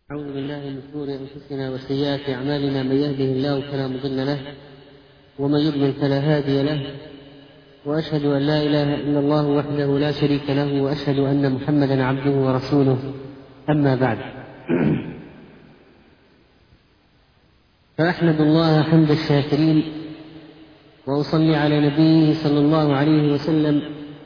أعوذ بالله من شرور أنفسنا وسيئات أعمالنا، من يهده الله فلا مضل له ومن يضلل فلا هادي له، وأشهد أن لا إله إلا الله وحده لا شريك له، وأشهد أن محمدا عبده ورسوله. أما بعد، فأحمد الله حمد الشاكرين، وأصلي على نبيه صلى الله عليه وسلم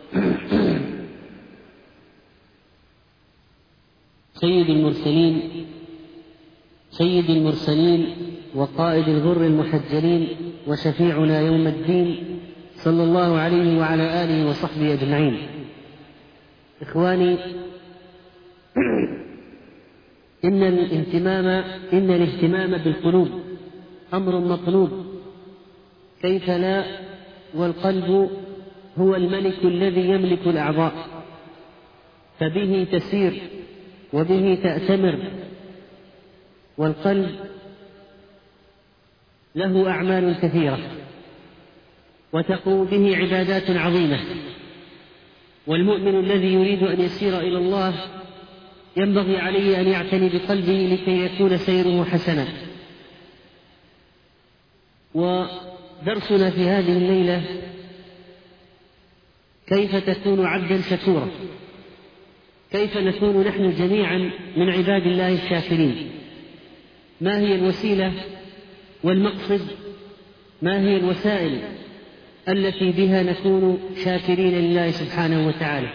سيد المرسلين وقائد الغر المحجلين وشفيعنا يوم الدين، صلى الله عليه وعلى آله وصحبه أجمعين. إخواني، إن الاهتمام بالقلوب أمر مطلوب، كيف لا، والقلب هو الملك الذي يملك الأعضاء، فبه تسير وبه تأتمر، والقلب له أعمال كثيرة وتقوم به عبادات عظيمة، والمؤمن الذي يريد أن يسير إلى الله ينبغي عليه أن يعتني بقلبه لكي يكون سيره حسنا. ودرسنا في هذه الليلة كيف تكون عبدا شكورا، كيف نكون نحن جميعا من عباد الله الشاكرين، ما هي الوسيلة والمقصد، ما هي الوسائل التي بها نكون شاكرين لله سبحانه وتعالى.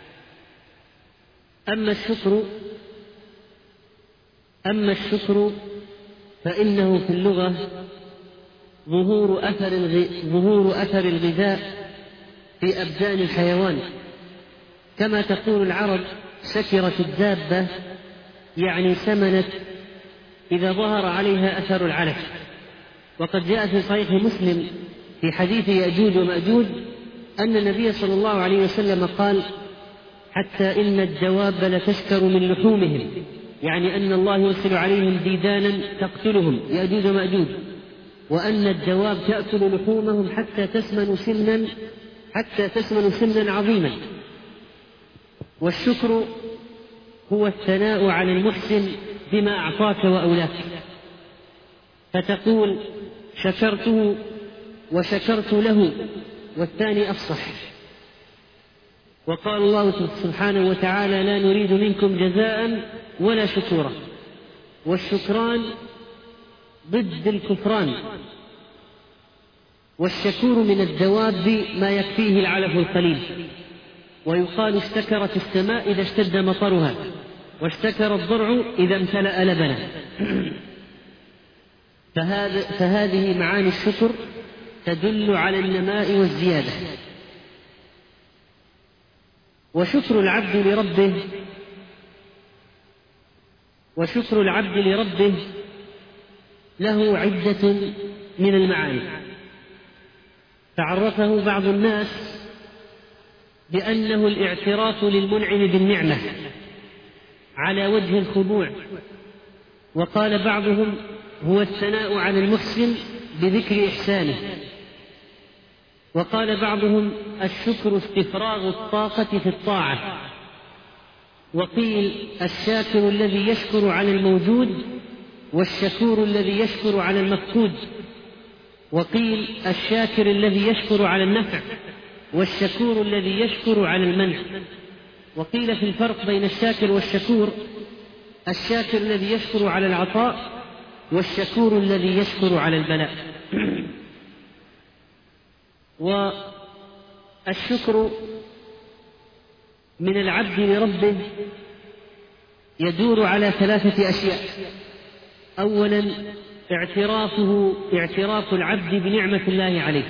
أما الشكر فإنه في اللغة ظهور أثر الغذاء في أبدان الحيوان، كما تقول العرب سكرت الدابة، يعني سمنت إذا ظهر عليها أثر العلف. وقد جاء في صحيح مسلم في حديث يأجوج ومأجوج أن النبي صلى الله عليه وسلم قال: حتى إن الدواب لتشكر من لحومهم، يعني أن الله يرسل عليهم ديدانا تقتلهم يأجوج ومأجوج، وأن الدواب تأكل لحومهم حتى تسمن سمنا عظيما. والشكر هو الثناء على المحسن بما أعطاك وأولاك، فتقول شكرته وشكرت له، والثاني أفصح. وقال الله سبحانه وتعالى: لا نريد منكم جزاء ولا شكورا. والشكران ضد الكفران، والشكور من الدواب ما يكفيه العلف القليل. ويقال: اشتكرت السماء إذا اشتد مطرها، واشتكر الضرع إذا امتلأ لبنا. فهذه معاني الشكر تدل على النماء والزيادة. وشكر العبد لربه له عدة من المعاني، فعرفه بعض الناس بأنه الاعتراف للمنعم بالنعمة على وجه الخضوع، وقال بعضهم: هو الثناء على المحسن بذكر إحسانه، وقال بعضهم: الشكر استفراغ الطاقة في الطاعة، وقيل: الشاكر الذي يشكر على الموجود، والشكور الذي يشكر على المفقود، وقيل: الشاكر الذي يشكر على النفع، والشكور الذي يشكر على المنع. وقيل في الفرق بين الشاكر والشكور: الشاكر الذي يشكر على العطاء، والشكور الذي يشكر على البلاء. والشكر من العبد لربه يدور على 3 أشياء: أولا اعتراف العبد بنعمة الله عليه،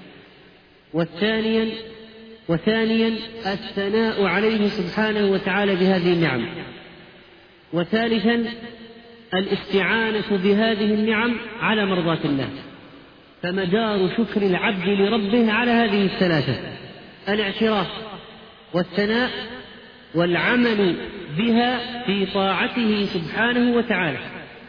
وثانيا الثناء عليه سبحانه وتعالى بهذه النعم، وثالثا الاستعانة بهذه النعم على مرضاة الله. فمدار شكر العبد لربه على هذه ال3: الاعتراف والثناء والعمل بها في طاعته سبحانه وتعالى.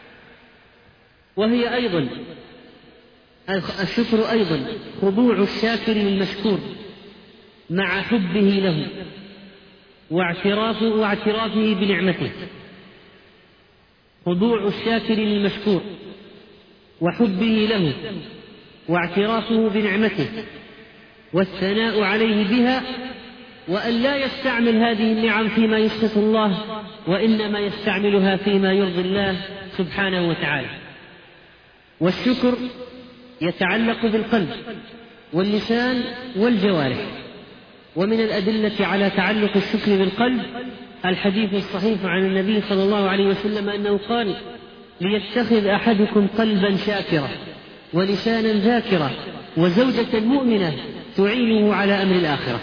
وهي أيضا الشكر أيضا خضوع الشاكر للمشكور مع حبه له واعترافه بنعمته. خضوع الشاكر للمشكور وحبه له واعترافه بنعمته والثناء عليه بها، وأن لا يستعمل هذه النعم فيما يسخط الله، وإنما يستعملها فيما يرضي الله سبحانه وتعالى. والشكر يتعلق بالقلب واللسان والجوارح. ومن الأدلة على تعلق الشكر بالقلب الحديث الصحيح عن النبي صلى الله عليه وسلم أنه قال: ليتخذ أحدكم قلبا شاكرا ولسانا ذاكرا وزوجة مؤمنة تعينه على أمر الآخرة.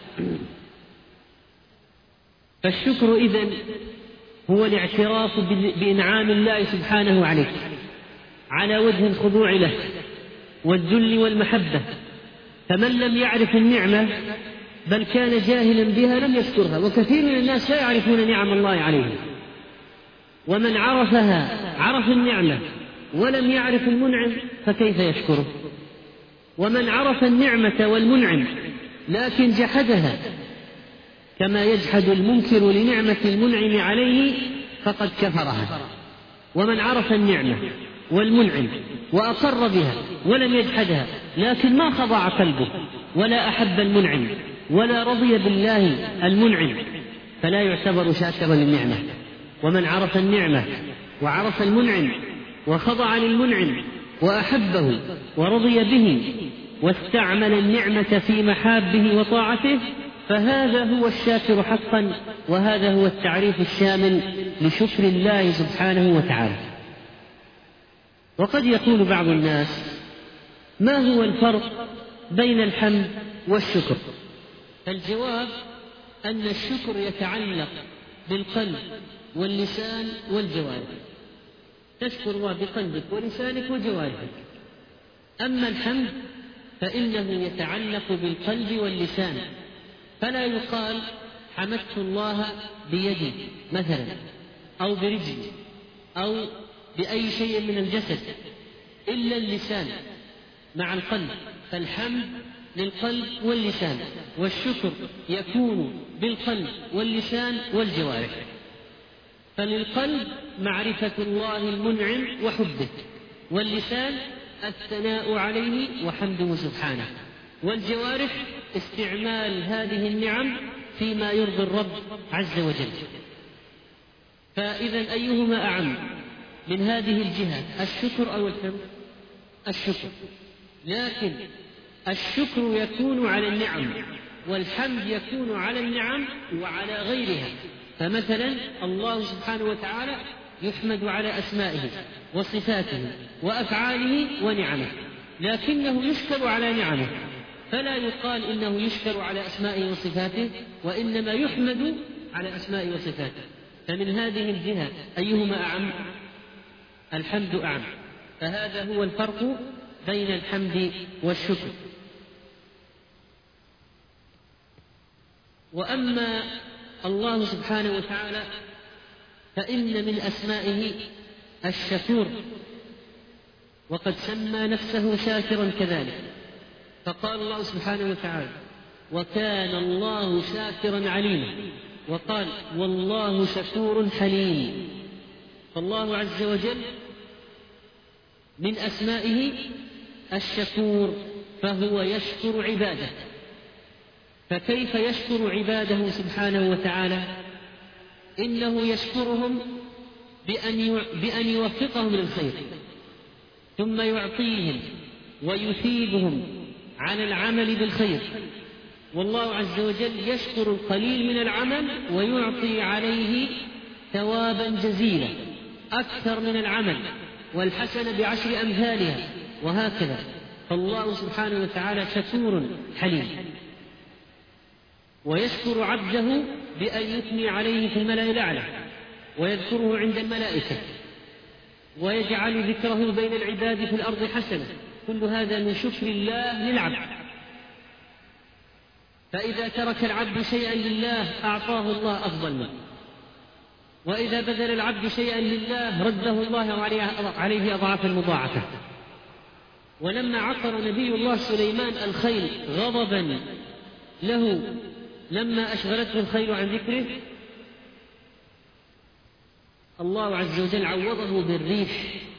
فالشكر إذن هو الاعتراف بإنعام الله سبحانه عليك على وجه الخضوع له والذل والمحبة. فمن لم يعرف النعمة بل كان جاهلا بها لم يشكرها، وكثير من الناس لا يعرفون نعم الله عليهم. ومن عرفها عرف النعمة ولم يعرف المنعم فكيف يشكره؟ ومن عرف النعمة والمنعم لكن جحدها كما يجحد المنكر لنعمة المنعم عليه فقد كفرها. ومن عرف النعمة والمنعم وأقر بها ولم يجحدها لكن ما خضع قلبه ولا أحب المنعم ولا رضي بالله المنعم فلا يعتبر شاكرا للنعمة. ومن عرف النعمة وعرف المنعم وخضع للمنعم وأحبه ورضي به واستعمل النعمة في محابه وطاعته فهذا هو الشاكر حقا، وهذا هو التعريف الشامل لشكر الله سبحانه وتعالى. وقد يقول بعض الناس: ما هو الفرق بين الحمد والشكر؟ الجواب أن الشكر يتعلق بالقلب واللسان والجوارح، تشكر الله بقلبك ولسانك وجوارحك. أما الحمد فإنه يتعلق بالقلب واللسان، فلا يقال حمدت الله بيدي مثلا أو برجلي أو بأي شيء من الجسد إلا اللسان مع القلب، فالحمد للقلب واللسان، والشكر يكون بالقلب واللسان والجوارح. فللقلب معرفة الله المنعم وحبه، واللسان الثناء عليه وحمده سبحانه، والجوارح استعمال هذه النعم فيما يرضي الرب عز وجل. فإذا أيهما أعم من هذه الجهة، الشكر أو الحمد؟ الشكر، لكن الشكر يكون على النعم والحمد يكون على النعم وعلى غيرها. فمثلا الله سبحانه وتعالى يحمد على أسمائه وصفاته وأفعاله ونعمه، لكنه يشكر على نعمه، فلا يقال إنه يشكر على أسمائه وصفاته، وإنما يحمد على أسمائه وصفاته. فمن هذه الجهة أيهما أعم؟ الحمد أعم. فهذا هو الفرق بين الحمد والشكر. وأما الله سبحانه وتعالى فإن من أسمائه الشكور، وقد سمى نفسه شاكرا كذلك، فقال الله سبحانه وتعالى: وكان الله شاكرا عليما، وقال: والله شكور حليم. فالله عز وجل من أسمائه الشكور، فهو يشكر عباده. فكيف يشكر عباده سبحانه وتعالى؟ إنه يشكرهم بأن يوفقهم للخير، ثم يعطيهم ويثيبهم على العمل بالخير. والله عز وجل يشكر القليل من العمل ويعطي عليه ثوابا جزيلا أكثر من العمل، والحسنة ب10 أمثالها، وهكذا. فالله سبحانه وتعالى شكور حليم، ويشكر عبده بأن يثني عليه في الملأ الأعلى ويذكره عند الملائكة ويجعل ذكره بين العباد في الأرض حسنة. كل هذا من شكر الله للعبد. فإذا ترك العبد شيئا لله أعطاه الله أفضل منه، وإذا بذل العبد شيئا لله رده الله عليه أضعافا مضاعفة. ولما عقر نبي الله سليمان الخيل غضبا له لما أشغلته الخيل عن ذكره، الله عز وجل عوضه بالريح،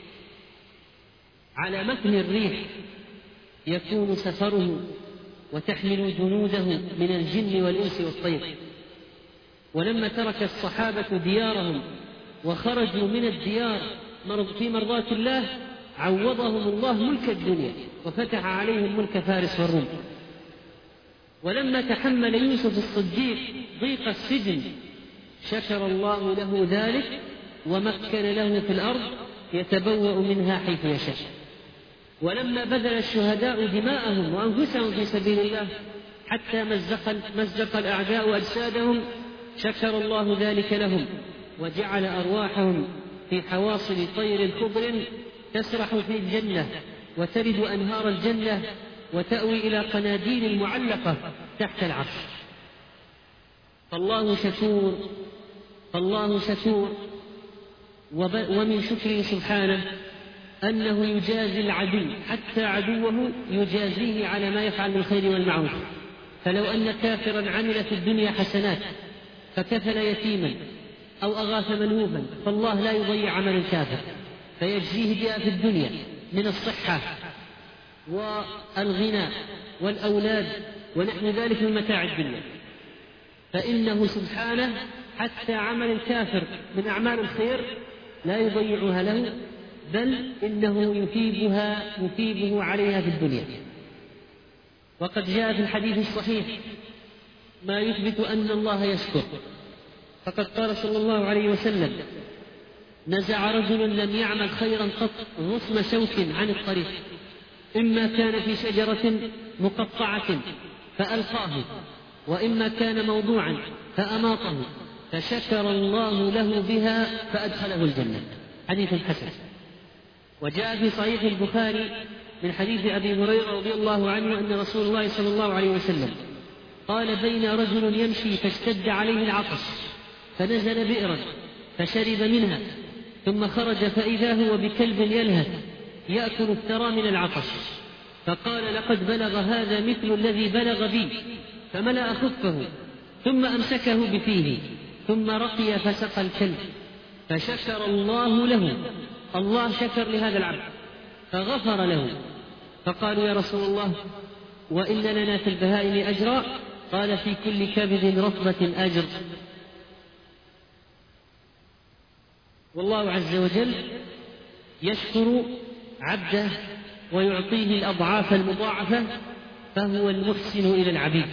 على متن الريح يكون سفره وتحمل جنوده من الجن والإنس والطير. ولما ترك الصحابة ديارهم وخرجوا من الديار في مرضاة الله عوضهم الله ملك الدنيا وفتح عليهم ملك فارس والروم. ولما تحمل يوسف الصديق ضيق السجن شكر الله له ذلك ومكن له في الأرض يتبوأ منها حيث يشاء. ولما بذل الشهداء دماءهم وأنفسهم في سبيل الله حتى مزق الأعداء أجسادهم شكر الله ذلك لهم وجعل أرواحهم في حواصل طير خضر تسرح في الجنة وترد أنهار الجنة وتأوي إلى قناديل المعلقة تحت العرش. فالله شكور. ومن شكره سبحانه أنه يجازي العدو حتى عدوه يجازيه على ما يفعل من الخير والمعروف. فلو أن كافرا عمل في الدنيا حسنات فكفل يتيما أو أغاث منهوبا فالله لا يضيع عمل الكافر فيجزيه بها في الدنيا من الصحة والغنى والأولاد ونحن ذلك من متاع الدنيا. فإنه سبحانه حتى عمل الكافر من أعمال الخير لا يضيعها له، بل إنه يثيبه عليها في الدنيا. وقد جاء في الحديث الصحيح ما يثبت أن الله يشكر، فقد قال صلى الله عليه وسلم: نزع رجل لم يعمل خيرا قط غصن شوك عن الطريق، إما كان في شجرة مقطعة فألقاه، وإما كان موضوعا فأماطه، فشكر الله له بها فأدخله الجنة. حديث حسن. وجاء في صحيح البخاري من حديث أبي هريرة رضي الله عنه أن رسول الله صلى الله عليه وسلم قال: بين رجل يمشي فاشتد عليه العطش فنزل بئرا فشرب منها ثم خرج فإذا هو بكلب يلهث يأكل الثرى من العطش، فقال: لقد بلغ هذا مثل الذي بلغ بي، فملأ خفه ثم أمسكه بفيه ثم رقي فسقى الكلب، فشكر الله له. الله شكر لهذا العبد فغفر له. فقالوا: يا رسول الله، وإن لنا في البهائم أجرا؟ قال: في كل كبد رطبة أجر. والله عز وجل يشكر عبده ويعطيه الأضعاف المضاعفة، فهو المحسن إلى العبيد.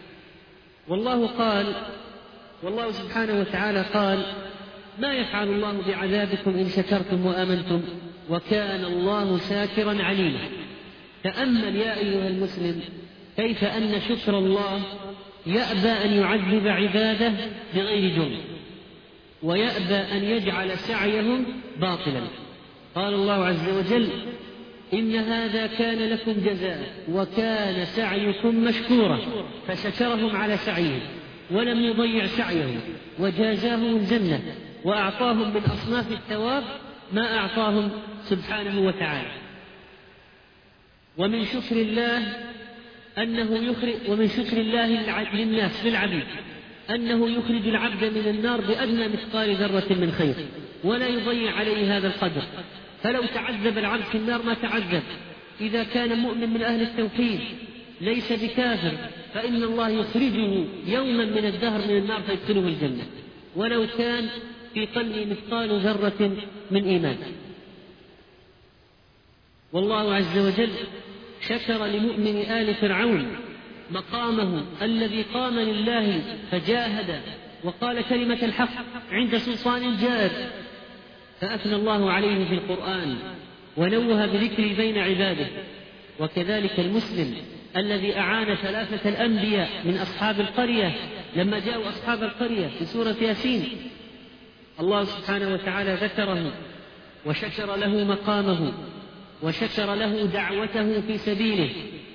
والله سبحانه وتعالى قال: ما يفعل الله بعذابكم إن شكرتم وآمنتم وكان الله شاكرا عليما. تأمل يا أيها المسلم كيف أن شكر الله يأبى أن يعذب عباده بغير جرم، ويأبى أن يجعل سعيهم باطلا. قال الله عز وجل: إن هذا كان لكم جزاء وكان سعيكم مشكورا، فشكرهم على سعيهم ولم يضيع سعيهم وجازاهم الجنة وأعطاهم من أصناف الثواب ما أعطاهم سبحانه وتعالى. ومن شكر الله للناس للعبيد أنه يخرج العبد من النار بأدنى مثقال ذرة من خير ولا يضيع عليه هذا القدر. فلو تعذب العبد في النار ما تعذب إذا كان مؤمن من أهل التوحيد ليس بكافر، فإن الله يخرجه يوما من الدهر من النار فيدخله الجنة ولو كان في قلبه مثقال ذرة من إيمان. والله عز وجل شكر لمؤمن آل فرعون مقامه الذي قام لله فجاهد وقال كلمة الحق عند سلطان جائر، فأثنى الله عليه في القرآن ونوه بذكره بين عباده. وكذلك المسلم الذي أعان 3 الأنبياء من أصحاب القرية لما جاءوا أصحاب القرية في سورة ياسين، الله سبحانه وتعالى ذكره وشكر له مقامه وشكر له دعوته في سبيله،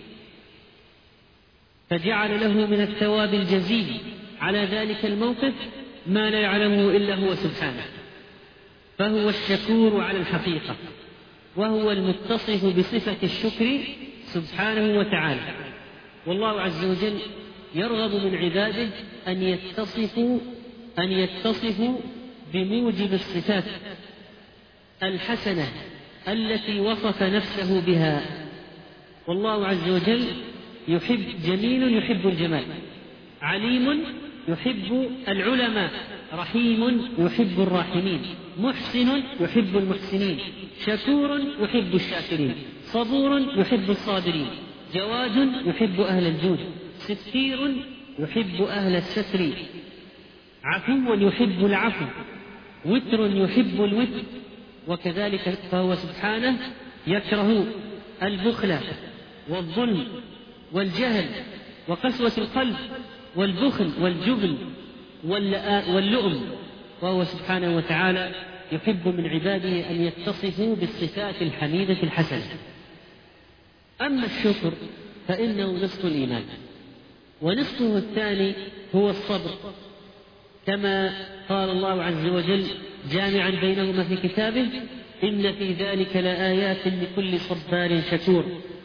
فجعل له من الثواب الجزيل على ذلك الموقف ما لا يعلمه إلا هو سبحانه. فهو الشكور على الحقيقة، وهو المتصف بصفة الشكر سبحانه وتعالى. والله عز وجل يرغب من عباده أن يتصفوا بموجب الصفات الحسنة التي وصف نفسه بها. والله عز وجل جميل يحب الجمال، عليم يحب العلماء، رحيم يحب الراحمين، محسن يحب المحسنين، شكور يحب الشاكرين، صبور يحب الصابرين، جواد يحب أهل الجود، ستير يحب أهل الستر، عفو يحب العفو، وتر يحب الوتر. وكذلك فهو سبحانه يكره البخل والظلم والجهل وقسوة القلب والبخل والجبن واللؤم، وهو سبحانه وتعالى يحب من عباده أن يتصفوا بالصفات الحميدة الحسنة. أما الشكر فإنه نصف الإيمان، ونصفه الثاني هو الصبر، كما قال الله عز وجل جامعا بينهما في كتابه: إن في ذلك لآيات لكل صبار شكور.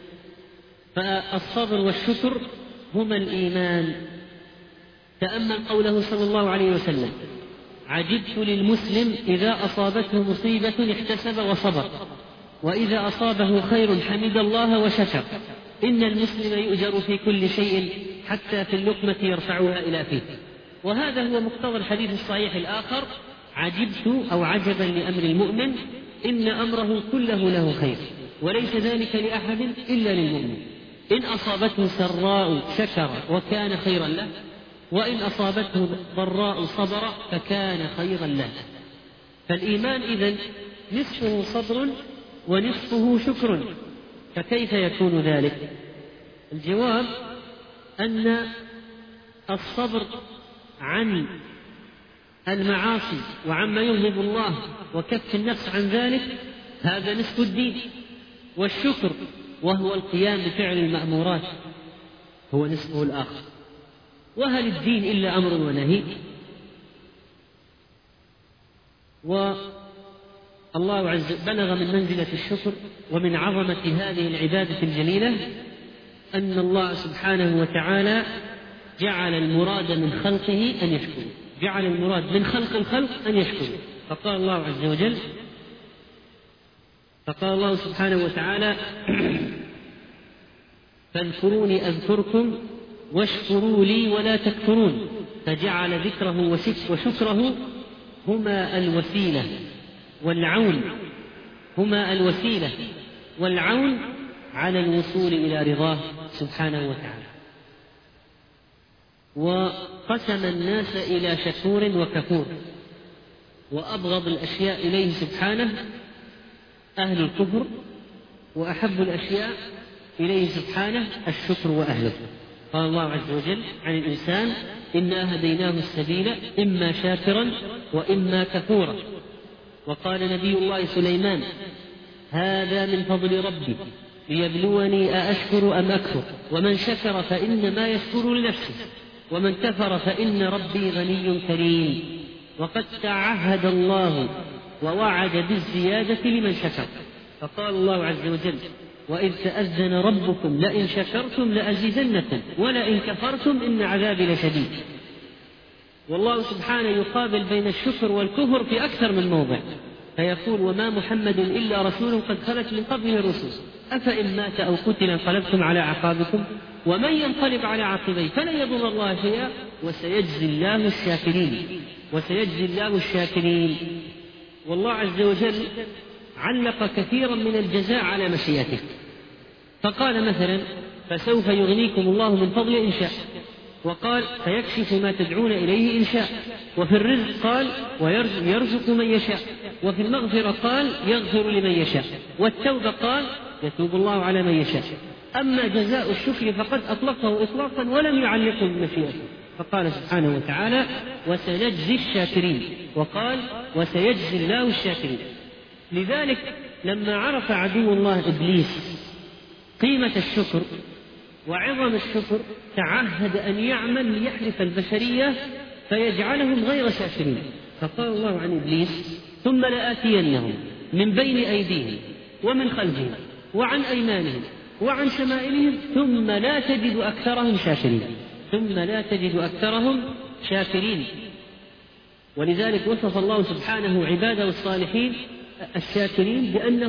فالصبر والشكر هما الإيمان. تأمل قوله صلى الله عليه وسلم: عجبت للمسلم إذا أصابته مصيبة احتسب وصبر، وإذا أصابه خير حمد الله وشكر. إن المسلم يؤجر في كل شيء حتى في اللقمة يرفعها إلى فيه. وهذا هو مقتضى الحديث الصحيح الآخر: عجبت أو عجبا لأمر المؤمن إن أمره كله له خير، وليس ذلك لأحد إلا للمؤمن. إن أصابته سراء شكر وكان خيرا له، وإن أصابته ضراء صبر فكان خيرا له. فالإيمان إذن نصفه صبر ونصفه شكر. فكيف يكون ذلك؟ الجواب أن الصبر عن المعاصي وعما يغضب الله وكف النفس عن ذلك هذا نصف الدين، والشكر وهو القيام بفعل المأمورات هو نصفه الآخر. وهل الدين إلا أمر ونهي؟ والله عز وجل بلغ من منزلة الشكر ومن عظمة هذه العبادة الجليلة أن الله سبحانه وتعالى جعل المراد من خلقه أن يشكروا، جعل المراد من خلق الخلق أن يشكروا. فقال الله عز وجل، فقال الله سبحانه وتعالى: فاذكروني أذكركم واشكروا لي ولا تكفرون. فجعل ذكره وشكره هما الوسيلة والعون، هما الوسيلة والعون على الوصول إلى رضاه سبحانه وتعالى. وقسم الناس إلى شكور وكفور، وأبغض الأشياء إليه سبحانه أهل الكفر، وأحب الأشياء إليه سبحانه الشكر وأهله. قال الله عز وجل عن الإنسان: إنا هديناه السبيل إما شاكرا وإما كفورا. وقال نبي الله سليمان: هذا من فضل ربي ليبلوني أأشكر أم أكفر، ومن شكر فإنما يشكر لنفسه، ومن كفر فإن ربي غني كريم. وقد تعهد الله ووعد بالزيادة لمن شكر. فقال الله عز وجل: وإذ تأذن ربكم لئن شكرتم لأزيدنكم ولئن كفرتم إن عذابي لشديد. والله سبحانه يقابل بين الشكر والكفر في أكثر من موضع، فيقول: وما محمد إلا رسول قد خلت من قبله الرسل أفإن مات أو قتل انقلبتم على أعقابكم ومن ينقلب على عقبيه فلن يضر الله شيئا وسيجزي الله الشاكرين. وسيجزي الله الشاكرين. والله عز وجل علق كثيرا من الجزاء على مشيئته، فقال مثلا: فسوف يغنيكم الله من فضل إن شاء، وقال: فيكشف ما تدعون إليه إن شاء. وفي الرزق قال: ويرزق من يشاء. وفي المغفرة قال: يغفر لمن يشاء. والتوبة قال: يتوب الله على من يشاء. أما جزاء الشكر فقد أطلقه إطلاقا ولم يعلقه بمشيئته، فقال سبحانه وتعالى: وسنجزي الشاكرين، وقال: وسيجزي الله الشاكرين. لذلك لما عرف عدو الله إبليس قيمة الشكر وعظم الشكر تعهد أن يعمل ليحرف البشرية فيجعلهم غير شاكرين. فقال الله عن إبليس: ثم لآتينهم من بين أيديهم ومن خلفهم وعن أيمانهم وعن شمائلهم ثم لا تجد أكثرهم شاكرين. ثم لا تجد أكثرهم شاكرين. ولذلك وصف الله سبحانه عباده الصالحين الشاكرين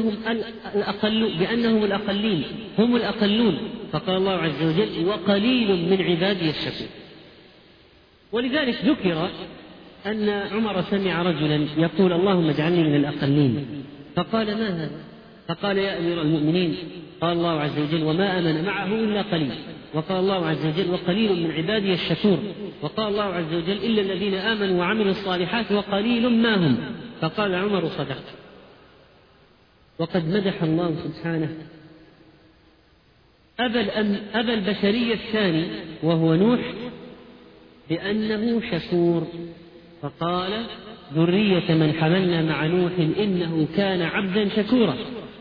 بأنهم الأقلين، هم الأقلون، فقال الله عز وجل وقليل من عبادي الشكور. ولذلك ذكر أن عمر سمع رجلا يقول اللهم اجعلني من الأقلين، فقال ما هذا؟ فقال يا أمير المؤمنين، قال الله عز وجل وما آمن معه إلا قليل، وقال الله عز وجل وقليل من عبادي الشكور، وقال الله عز وجل إلا الذين آمنوا وعملوا الصالحات وقليل ما هم. فقال عمر صدقت. وقد مدح الله سبحانه أبا البشرية الثاني وهو نوح بأنه شكور، فقال ذرية من حملنا مع نوح إنه كان عبدا شكورا.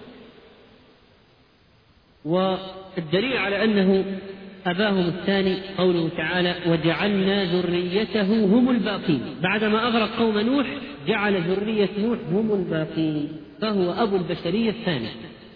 والدليل على أنه أباهم الثاني قوله تعالى وجعلنا ذريته هم الباقين، بعدما أغرق قوم نوح جعل ذرية نوح هم الباقين، فهو أبو البشرية الثاني.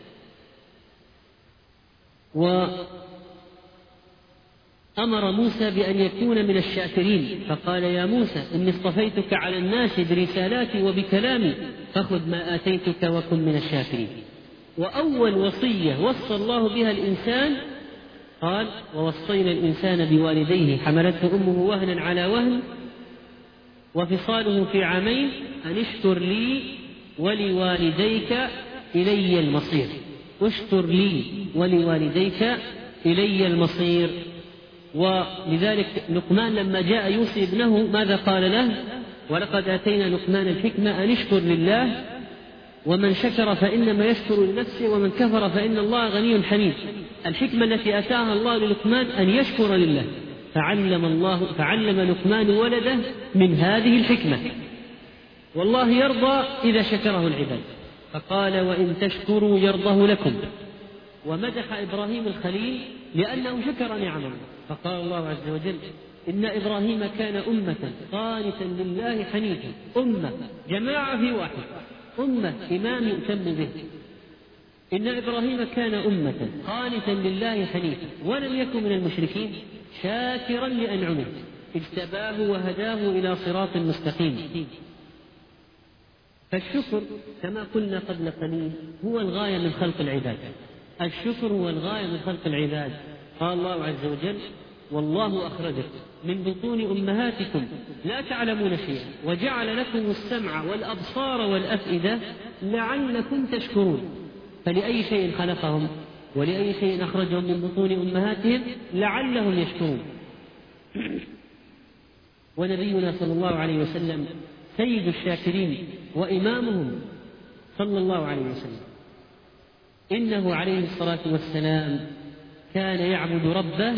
وأمر موسى بأن يكون من الشاكرين، فقال يا موسى إني اصطفيتك على الناس برسالاتي وبكلامي فخذ ما آتيتك وكن من الشاكرين. وأول وصية وصى الله بها الإنسان قال ووصينا الإنسان بوالديه حملته أمه وهنا على وهن وفصاله في عامين أن اشكر لي ولوالديك إلي المصير. اشكر لي ولوالديك إلي المصير. ولذلك لقمان لما جاء يوصي ابنه ماذا قال له؟ ولقد آتينا لقمان الحكمة أن اشكر لله ومن شكر فإنما يشكر لنفسه ومن كفر فإن الله غني حميد. الحكمة التي آتاها الله للقمان أن يشكر لله، فعلم لقمان ولده من هذه الحكمة. والله يرضى إذا شكره العباد، فقال وإن تشكروا يرضه لكم. ومدح إبراهيم الخليل لأنه شكر نعمه، فقال الله عز وجل إن إبراهيم كان أمة قانتا لله حنيفا، أمة جماعة في واحد، أمة إمام يؤتم به. إن إبراهيم كان أمة قانتا لله حنيفا ولم يكن من المشركين شاكرا لأنعمه اجتباه وهداه إلى صراط مستقيم. فالشكر كما قلنا قبل قليل هو الغاية من خلق العباد، الشكر هو الغاية من خلق العباد. قال الله عز وجل والله أخرجكم من بطون أمهاتكم لا تعلمون شيئا وجعل لكم السمع والأبصار والأفئدة لعلكم تشكرون. فلأي شيء خلقهم ولأي شيء أخرجهم من بطون أمهاتهم لعلهم يشكرون. ونبينا صلى الله عليه وسلم سيد الشاكرين وإمامهم صلى الله عليه وسلم، إنه عليه الصلاة والسلام كان يعبد ربه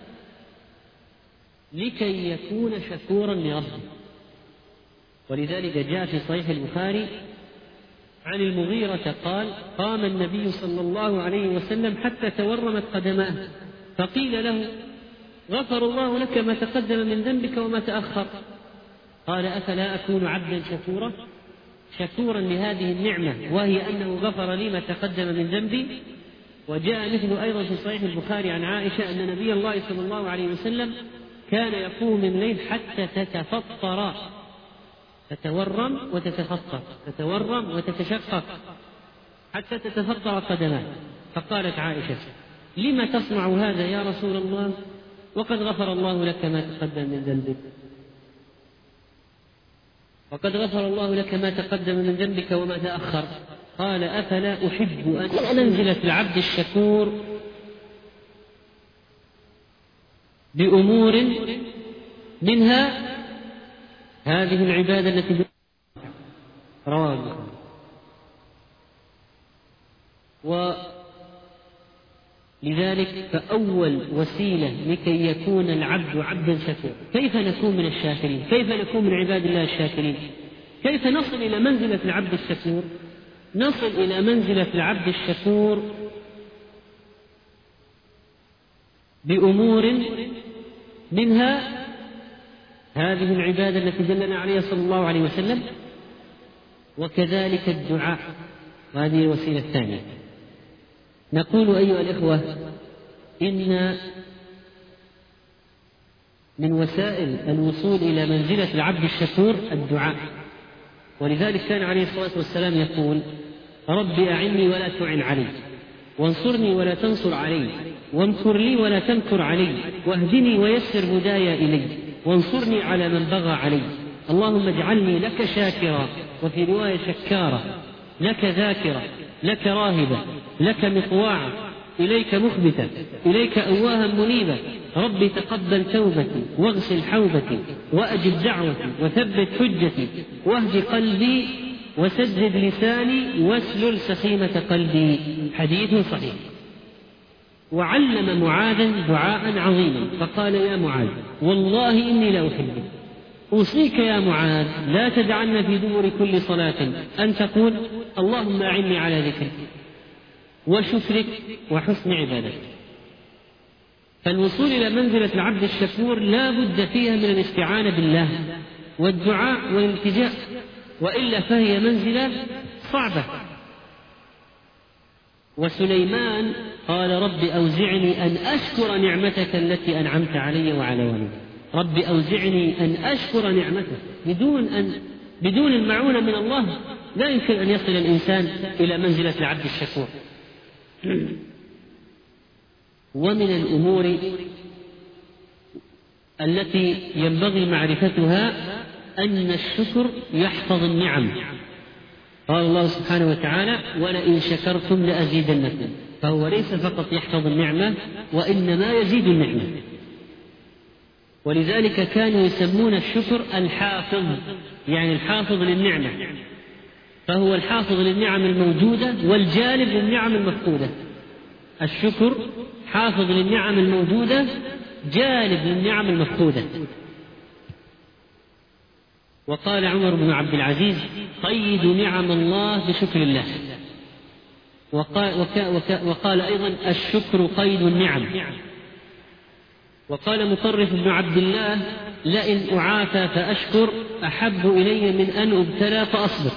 لكي يكون شكورا لربه. ولذلك جاء في صحيح البخاري عن المغيرة قال قام النبي صلى الله عليه وسلم حتى تورمت قدماه فقيل له غفر الله لك ما تقدم من ذنبك وما تأخر. قال أفلا أكون عبدا شكورا لهذه النعمة وهي أنه غفر لي ما تقدم من ذنبي. وجاء مثل أيضا في صحيح البخاري عن عائشة أن نبي الله صلى الله عليه وسلم كان يقوم من الليل حتى تتفطر، تتورم وتتفطر، تتورم وتتشقق حتى تتفطر قدماه. فقالت عائشة لما تصنع هذا يا رسول الله وقد غفر الله لك ما تقدم من ذنبك، وقد غفر الله لك ما تقدم من ذنبك وما تأخر. قال أفلا أحب أن منزلة العبد الشكور بأمور منها هذه العبادة التي رواه. ولذلك فأول وسيلة لكي يكون العبد عبدا شكورا كيف نكون من الشاكرين، كيف نكون من عباد الله الشاكرين، كيف نصل إلى منزلة العبد الشكور؟ نصل إلى منزلة العبد الشكور بأمور منها هذه العبادة التي دلنا عليها صلى الله عليه وسلم، وكذلك الدعاء، وهذه الوسيلة الثانية. نقول أيها الإخوة إن من وسائل الوصول إلى منزلة العبد الشكور الدعاء. ولذلك كان عليه الصلاة والسلام يقول: رب أعني ولا تعن علي، وانصرني ولا تنصر علي، وامكر لي ولا تمكر علي، واهدني ويسر هدايا إلي، وانصرني على من بغى علي. اللهم اجعلني لك شاكرا، وفي رواية شكارا، لك ذاكرا، لك راهبا، لك مطواعا، إليك مخبتا، إليك أواها منيبا. ربي تقبل توبتي، واغسل حوبتي، وأجب دعوتي، وثبت حجتي، واهد قلبي، وسدد لساني، واسلل سخيمة قلبي. حديث صحيح. وعلم معاذا دعاء عظيما فقال: يا معاذ والله إني لأحبك، أوصيك يا معاذ لا تدعن في دبر كل صلاة أن تقول: اللهم أعني على ذكرك وشكرك وحسن عبادتك. فالوصول إلى منزلة العبد الشكور لا بد فيها من الاستعانة بالله والدعاء والالتجاء، وإلا فهي منزلة صعبة. وسليمان قال: رب أوزعني أن أشكر نعمتك التي أنعمت علي وعلى والدي. رب أوزعني أن أشكر نعمتك. بدون المعونة من الله لا يمكن أن يصل الإنسان إلى منزلة العبد الشكور. ومن الأمور التي ينبغي معرفتها أن الشكر يحفظ النعم. قال الله سبحانه وتعالى: ولئن شكرتم لأزيدنكم. فهو ليس فقط يحفظ النعمة، وإنما يزيد النعمة. ولذلك كانوا يسمون الشكر الحافظ، يعني الحافظ للنعمة، فهو الحافظ للنعم الموجودة والجالب للنعم المفقودة. الشكر حافظ للنعم الموجودة، جالب للنعم المفقودة. وقال عمر بن عبد العزيز: قيد نعم الله بشكر الله. وقال أيضا: الشكر قيد النعم. وقال مطرف بن عبد الله: لئن أعافى فأشكر أحب إلي من أن أبتلى فأصبر.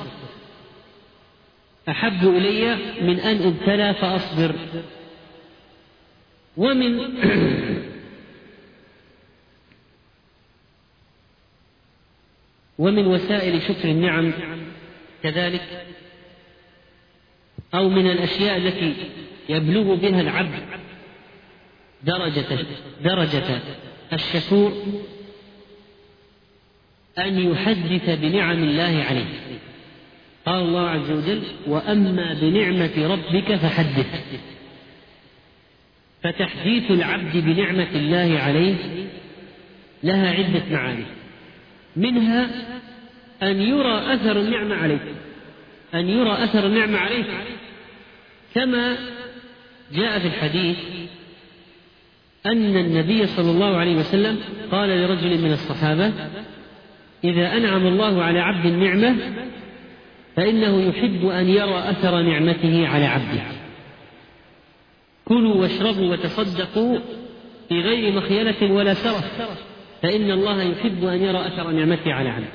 أحب إلي من أن أبتلى فأصبر. ومن وسائل شكر النعم كذلك، أو من الأشياء التي يبلغ بها العبد درجة الشكور، أن يحدث بنعم الله عليه. قال الله عز وجل: وأما بنعمة ربك فحدث. فتحديث العبد بنعمة الله عليه لها عدة معاني، منها أن يرى أثر النعمة عليه، أن يرى أثر النعمة عليه، كما جاء في الحديث أن النبي صلى الله عليه وسلم قال لرجل من الصحابة: إذا أنعم الله على عبد النعمة فإنه يحب أن يرى أثر نعمته على عبده. كلوا واشربوا وتصدقوا في غير مخيلة ولا سرف، فإن الله يحب أن يرى أثر نعمته على عبده.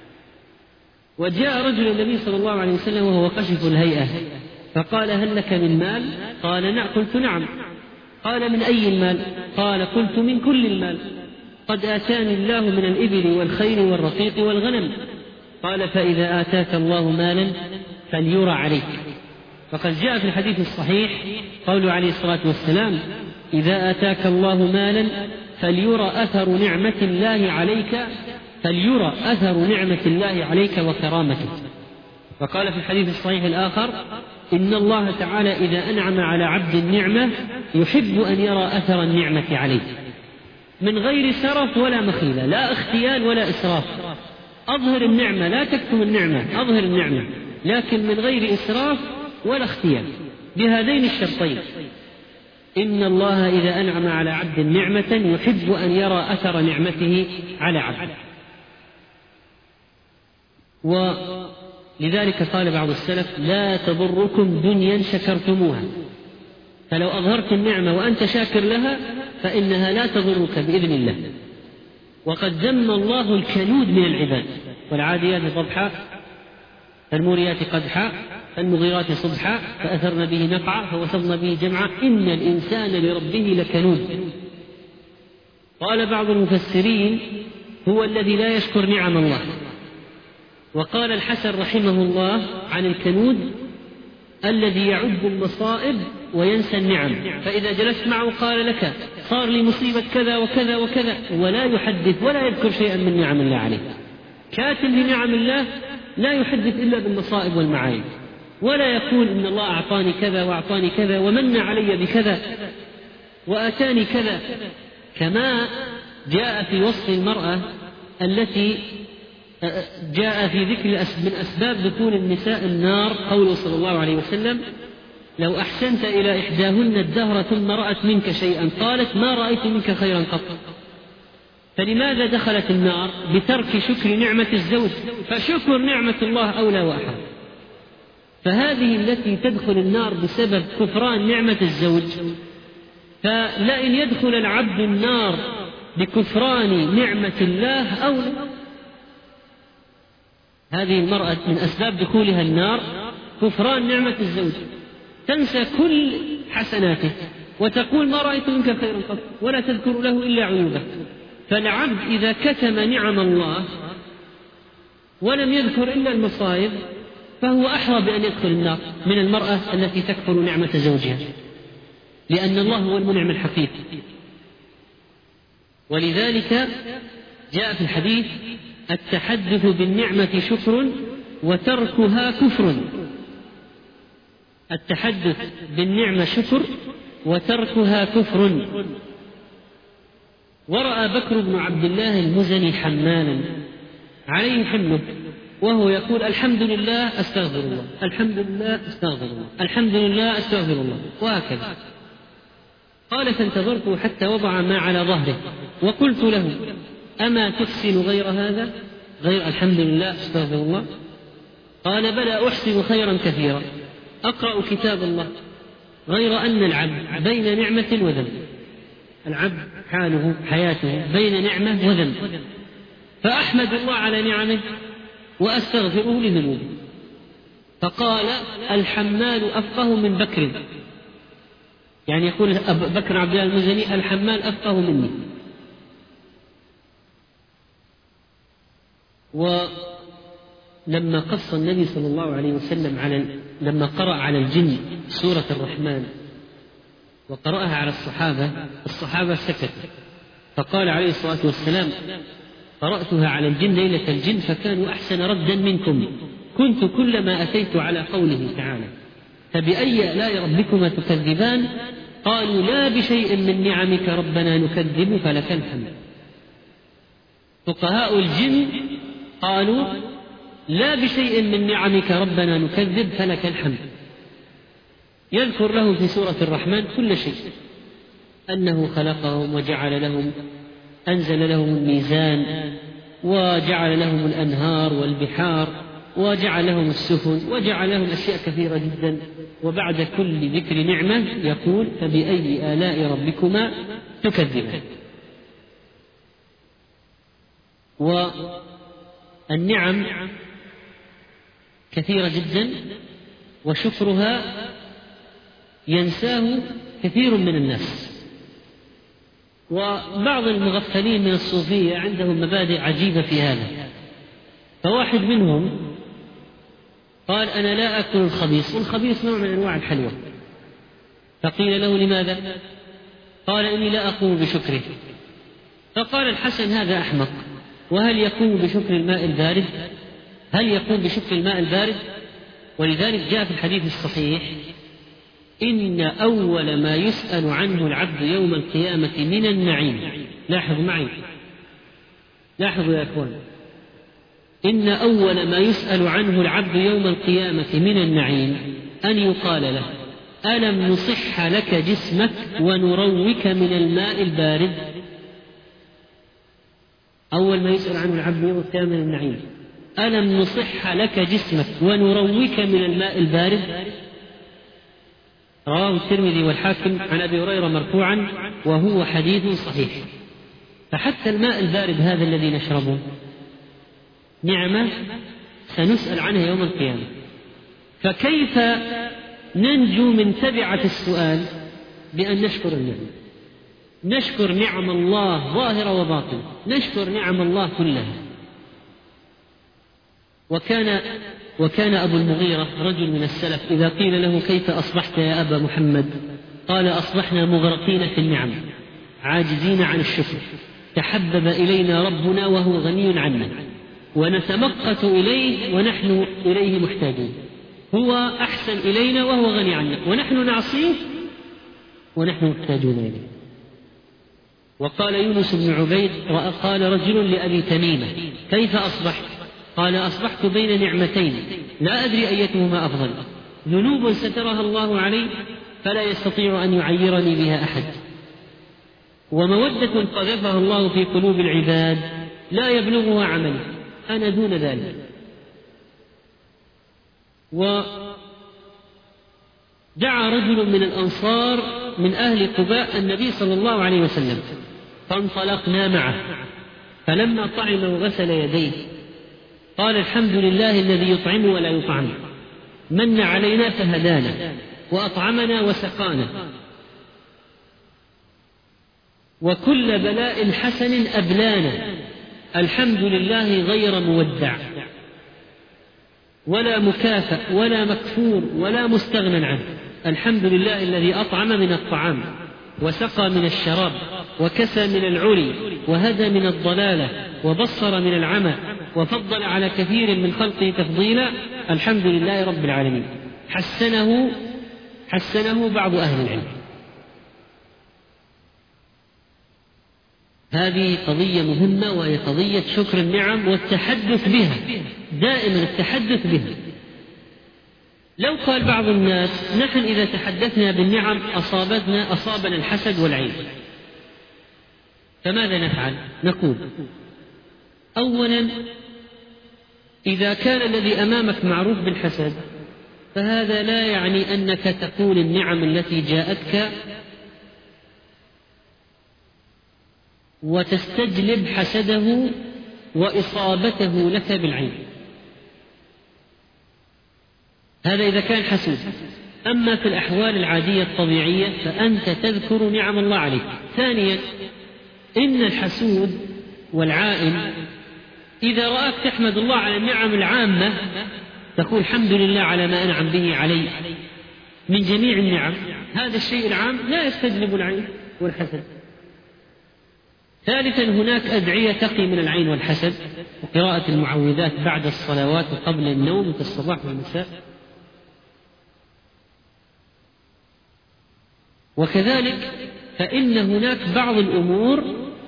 وجاء رجل النبي صلى الله عليه وسلم وهو كشف الهيئة فقال: هل لك من مال؟ قال: قلت: نعم. قال: من أي المال؟ قال: قلت: من كل المال، قد آتاني الله من الإبل والخيل والرقيق والغنم. قال: فإذا آتاك الله مالا فليرى عليك. فقد جاء في الحديث الصحيح قوله عليه الصلاة والسلام: إذا آتاك الله مالا فليرى أثر نعمة الله عليك، فليرى أثر نعمة الله عليك وكرامته. وقال في الحديث الصحيح الآخر: إن الله تعالى إذا أنعم على عبد النعمة يحب أن يرى أثر النعمة عليه، من غير سرف ولا مخيلة، لا اختيال ولا إسراف. أظهر النعمة، لا تكتم النعمة، أظهر النعمة، لكن من غير إسراف ولا اختيال، بهذين الشرطين. إن الله إذا أنعم على عبد نعمة يحب أن يرى أثر نعمته على عبده. ولذلك قال بعض السلف: لا تضركم دنيا شكرتموها. فلو أظهرت النعمة وأنت شاكر لها فإنها لا تضرك بإذن الله. وقد ذم الله الكنود من العباد: والعاديات ضبحا فالموريات قدحا فالمغيرات صبحا فأثرن به نقعا فوسطن به جمعا إن الإنسان لربه لكنود. قال بعض المفسرين: هو الذي لا يشكر نعم الله. وقال الحسن رحمه الله عن الكنود: الذي يعد المصائب وينسى النعم، فإذا جلست معه قال لك: صار لي مصيبة كذا وكذا وكذا، ولا يحدث ولا يذكر شيئا من نعم الله عليه. كاتم لنعم الله لا يحدث إلا بالمصائب والمعايب، ولا يقول إن الله أعطاني كذا وأعطاني كذا ومن علي بكذا وآتاني كذا. كما جاء في وصف المرأة التي جاء في ذكر من أسباب دخول النساء النار قوله صلى الله عليه وسلم: لو أحسنت إلى إحداهن الدهر ثم رأت منك شيئا قالت: ما رأيت منك خيرا قط. فلماذا دخلت النار؟ بترك شكر نعمة الزوج، فشكر نعمة الله أولى وأحد. فهذه التي تدخل النار بسبب كفران نعمة الزوج، فلئن يدخل العبد النار بكفران نعمة الله أولى. هذه المرأة من أسباب دخولها النار كفران نعمة الزوج، تنسى كل حسناته وتقول: ما رأيت منك خيرا قط، ولا تذكر له إلا عيوبه. فالعبد إذا كتم نعم الله ولم يذكر إلا المصائب فهو أحرى بأن يدخل النار من المرأة التي تكفر نعمة زوجها، لأن الله هو المنعم الحقيقي. ولذلك جاء في الحديث: التحدث بالنعمة شكر وتركها كفر. التحدث بالنعمة شكر وتركها كفر. ورأى بكر بن عبد الله المزني حمالا عليه حمله وهو يقول: الحمد لله أستغفر الله، الحمد لله أستغفر الله، الحمد لله أستغفر الله، وهكذا. قال: فانتظرته حتى وضع ما على ظهره وقلت له: أما تحسن غير هذا، غير الحمد لله أستغفر الله؟ قال: بلى، أحسن خيرا كثيرا، أقرأ كتاب الله، غير أن العبد بين نعمة وذنب. العبد حاله حياته بين نعمة وذنب، فأحمد الله على نعمه وأستغفره لذنوبه. فقال: الحمال أفقه من بكر، يعني يقول بكر عبد الله المزني: الحمال أفقه مني. ولما قص النبي صلى الله عليه وسلم لما قرأ على الجن سورة الرحمن وقرأها على الصحابة سكتوا، فقال عليه الصلاة والسلام: قرأتها على الجن ليلة الجن فكانوا أحسن ردا منكم، كنت كلما أتيت على قوله تعالى: فبأي آلاء ربكما تكذبان، قالوا: لا بشيء من نعمك ربنا نكذب فلك الحمد. فقهاء الجن قالوا: لا بشيء من نعمك ربنا نكذب فلك الحمد. يذكر له في سورة الرحمن كل شيء، أنه خلقهم وجعل لهم، أنزل لهم الميزان وجعل لهم الأنهار والبحار وجعل لهم السفن وجعل لهم أشياء كثيرة جدا. وبعد كل ذكر نعمة يقول: فبأي آلاء ربكما تكذبان. والنعم كثيرة جدا وشكرها ينساه كثير من الناس. وبعض المغفلين من الصوفية عندهم مبادئ عجيبة في هذا. فواحد منهم قال: أنا لا أكل الخبيث، والخبيث نوع من أنواع الحلوى. فقيل له: لماذا؟ قال: إني لا أقوم بشكره. فقال الحسن: هذا أحمق، وهل يقوم بشكر الماء البارد؟ هل يقوم بشكر الماء البارد؟ ولذلك جاء في الحديث الصحيح: إن أول ما يسأل عنه العبد يوم القيامة من النعيم. لاحظوا معي، لاحظوا يا أخوان، إن أول ما يسأل عنه العبد يوم القيامة من النعيم أن يقال له: ألم نصح لك جسمك ونروك من الماء البارد؟ أول ما يسأل عنه العبد يوم القيامة من النعيم: ألم نصح لك جسمك ونروك من الماء البارد؟ رواه الترمذي والحاكم عن أبي هريرة مرفوعا، وهو حديث صحيح. فحتى الماء البارد هذا الذي نشربه نعمة سنسأل عنها يوم القيامة، فكيف ننجو من تبعة السؤال؟ بأن نشكر النعمة. نشكر نعم الله ظاهرة وباطنة، نشكر نعم الله كلها. وكان أبو المغيرة رجل من السلف إذا قيل له كيف أصبحت يا أبا محمد قال أصبحنا مغرقين في النعم عاجزين عن الشكر، تحبب إلينا ربنا وهو غني عنا، ونتمقت إليه ونحن إليه محتاجون. هو أحسن إلينا وهو غني عنا، ونحن نعصيه ونحن محتاجون إليه. وقال يونس بن عبيد قال رجل لأبي تميمة كيف أصبحت؟ قال أصبحت بين نعمتين لا أدري أيتهما أفضل، ذنوب سترها الله علي فلا يستطيع أن يعيرني بها أحد، ومودة قذفها الله في قلوب العباد لا يبلغها عملي، أنا دون ذلك. ودعا رجل من الأنصار من أهل قباء النبي صلى الله عليه وسلم فانطلقنا معه، فلما طعم وغسل يديه قال الحمد لله الذي يطعم ولا يطعم، من علينا فهدانا وأطعمنا وسقانا، وكل بلاء حسن أبلانا، الحمد لله غير مودع ولا مكافأ ولا مكفور ولا مستغنى عنه، الحمد لله الذي أطعم من الطعام وسقى من الشراب وكسى من العري وهدى من الضلالة وبصر من العمى وفضل على كثير من خلقه تفضيلا، الحمد لله رب العالمين. حسنه بعض أهل العلم. هذه قضية مهمة، وهي قضية شكر النعم والتحدث بها، دائما التحدث بها. لو قال بعض الناس نحن إذا تحدثنا بالنعم أصابنا الحسد والعين، فماذا نفعل؟ نقول أولا إذا كان الذي أمامك معروف بالحسد فهذا لا يعني أنك تقول النعم التي جاءتك وتستجلب حسده وإصابته لك بالعين، هذا إذا كان حسود. أما في الأحوال العادية الطبيعية فأنت تذكر نعم الله عليك. ثانيا إن الحسود والعائن إذا رأك تحمد الله على النعم العامة تقول الحمد لله على ما أنعم به علي من جميع النعم، هذا الشيء العام لا يستجلب العين والحسد. ثالثا هناك أدعية تقي من العين والحسد، وقراءة المعوذات بعد الصلوات وقبل النوم في الصباح والمساء. وكذلك فإن هناك بعض الأمور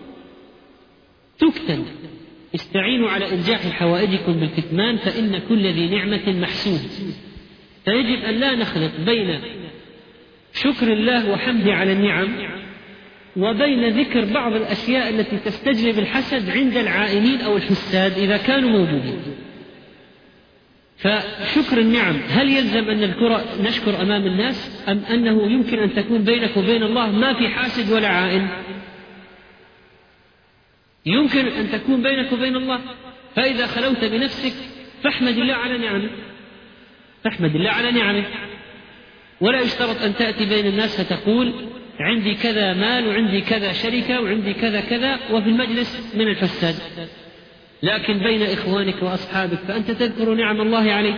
تكتم، استعينوا على إنجاح حوائجكم بالكتمان فإن كل ذي نعمة محسود. فيجب أن لا نخلط بين شكر الله وحمده على النعم وبين ذكر بعض الأشياء التي تستجلب الحسد عند العائنين أو الحساد إذا كانوا موجودين. فشكر النعم هل يلزم أن نشكر أمام الناس، أم أنه يمكن أن تكون بينك وبين الله ما في حاسد ولا عائن؟ يمكن أن تكون بينك وبين الله، فإذا خلوت بنفسك فاحمد الله على نعمه، فاحمد الله على نعمه، ولا يشترط أن تأتي بين الناس فتقول عندي كذا مال وعندي كذا شركة وعندي كذا كذا وفي المجلس من الفساد، لكن بين إخوانك وأصحابك فأنت تذكر نعم الله عليك.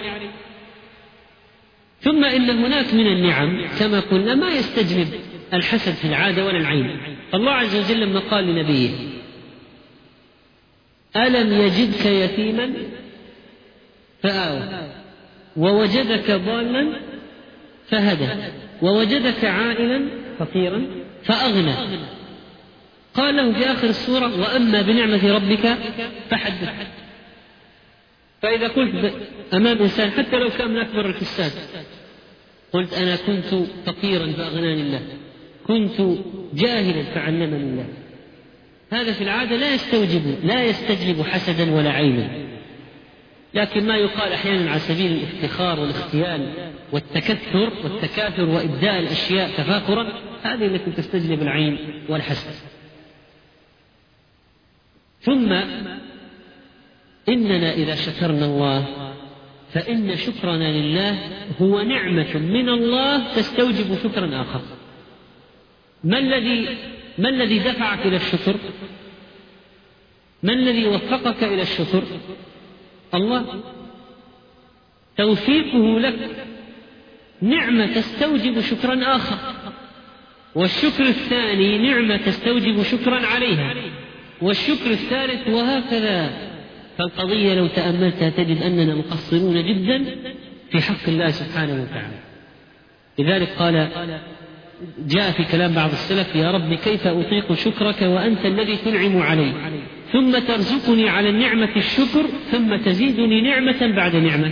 ثم إن هناك من النعم كما قلنا ما يستجلب الحسد في العادة ولا العين. الله عز وجل لما قال لنبيه ألم يجدك يتيما فآوى ووجدك ضالا فهدى ووجدك عائلا فقيرا فأغنى، قال له في آخر السورة وأما بنعمة ربك فحدث. فإذا قلت أمام إنسان حتى لو كان من أكبر الفساد قلت أنا كنت فقيرا فأغناني الله، كنت جاهلا فعلمني الله، هذا في العادة لا يستجلب حسدا ولا عينا. لكن ما يقال أحيانا على سبيل الافتخار والاختيال والتكاثر وإبداء الأشياء تفاخرا، هذه التي تستجلب العين والحسد. ثم إننا إذا شكرنا الله فإن شكرنا لله هو نعمة من الله تستوجب شكرا آخر. ما الذي ما الذي دفعك إلى الشكر؟ ما الذي وفقك إلى الشكر؟ الله. توفيقه لك نعمة تستوجب شكرا آخر، والشكر الثاني نعمة تستوجب شكرا عليها، والشكر الثالث، وهكذا. فالقضية لو تأملتها تجد أننا مقصرون جدا في حق الله سبحانه وتعالى. لذلك قال، جاء في كلام بعض السلف: يا رب كيف أطيق شكرك وأنت الذي تنعم علي، ثم ترزقني على النعمة الشكر، ثم تزيدني نعمة بعد نعمة.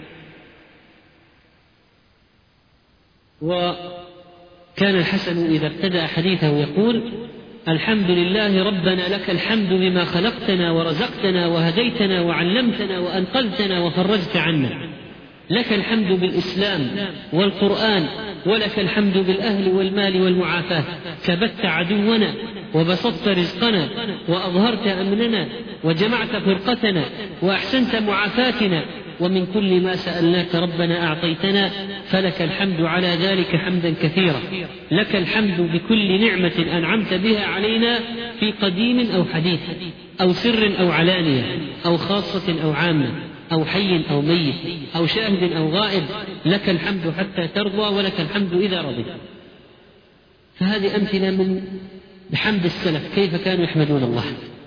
وكان الحسن إذا ابتدأ حديثه يقول: الحمد لله ربنا لك الحمد بما خلقتنا ورزقتنا وهديتنا وعلمتنا وأنقذتنا وفرجت عنا، لك الحمد بالإسلام والقرآن، ولك الحمد بالأهل والمال والمعافاة، كبت عدونا وبسطت رزقنا وأظهرت أمننا وجمعت فرقتنا وأحسنت معافاتنا، ومن كل ما سألناك ربنا أعطيتنا، فلك الحمد على ذلك حمدا كثيرا. لك الحمد بكل نعمة أنعمت بها علينا في قديم أو حديث، أو سر أو علانية، أو خاصة أو عامة، أو حي أو ميت، أو شاهد أو غائب، لك الحمد حتى ترضى، ولك الحمد إذا رضيت. فهذه أمثلة من بحمد السلف كيف كانوا يحمدون الله.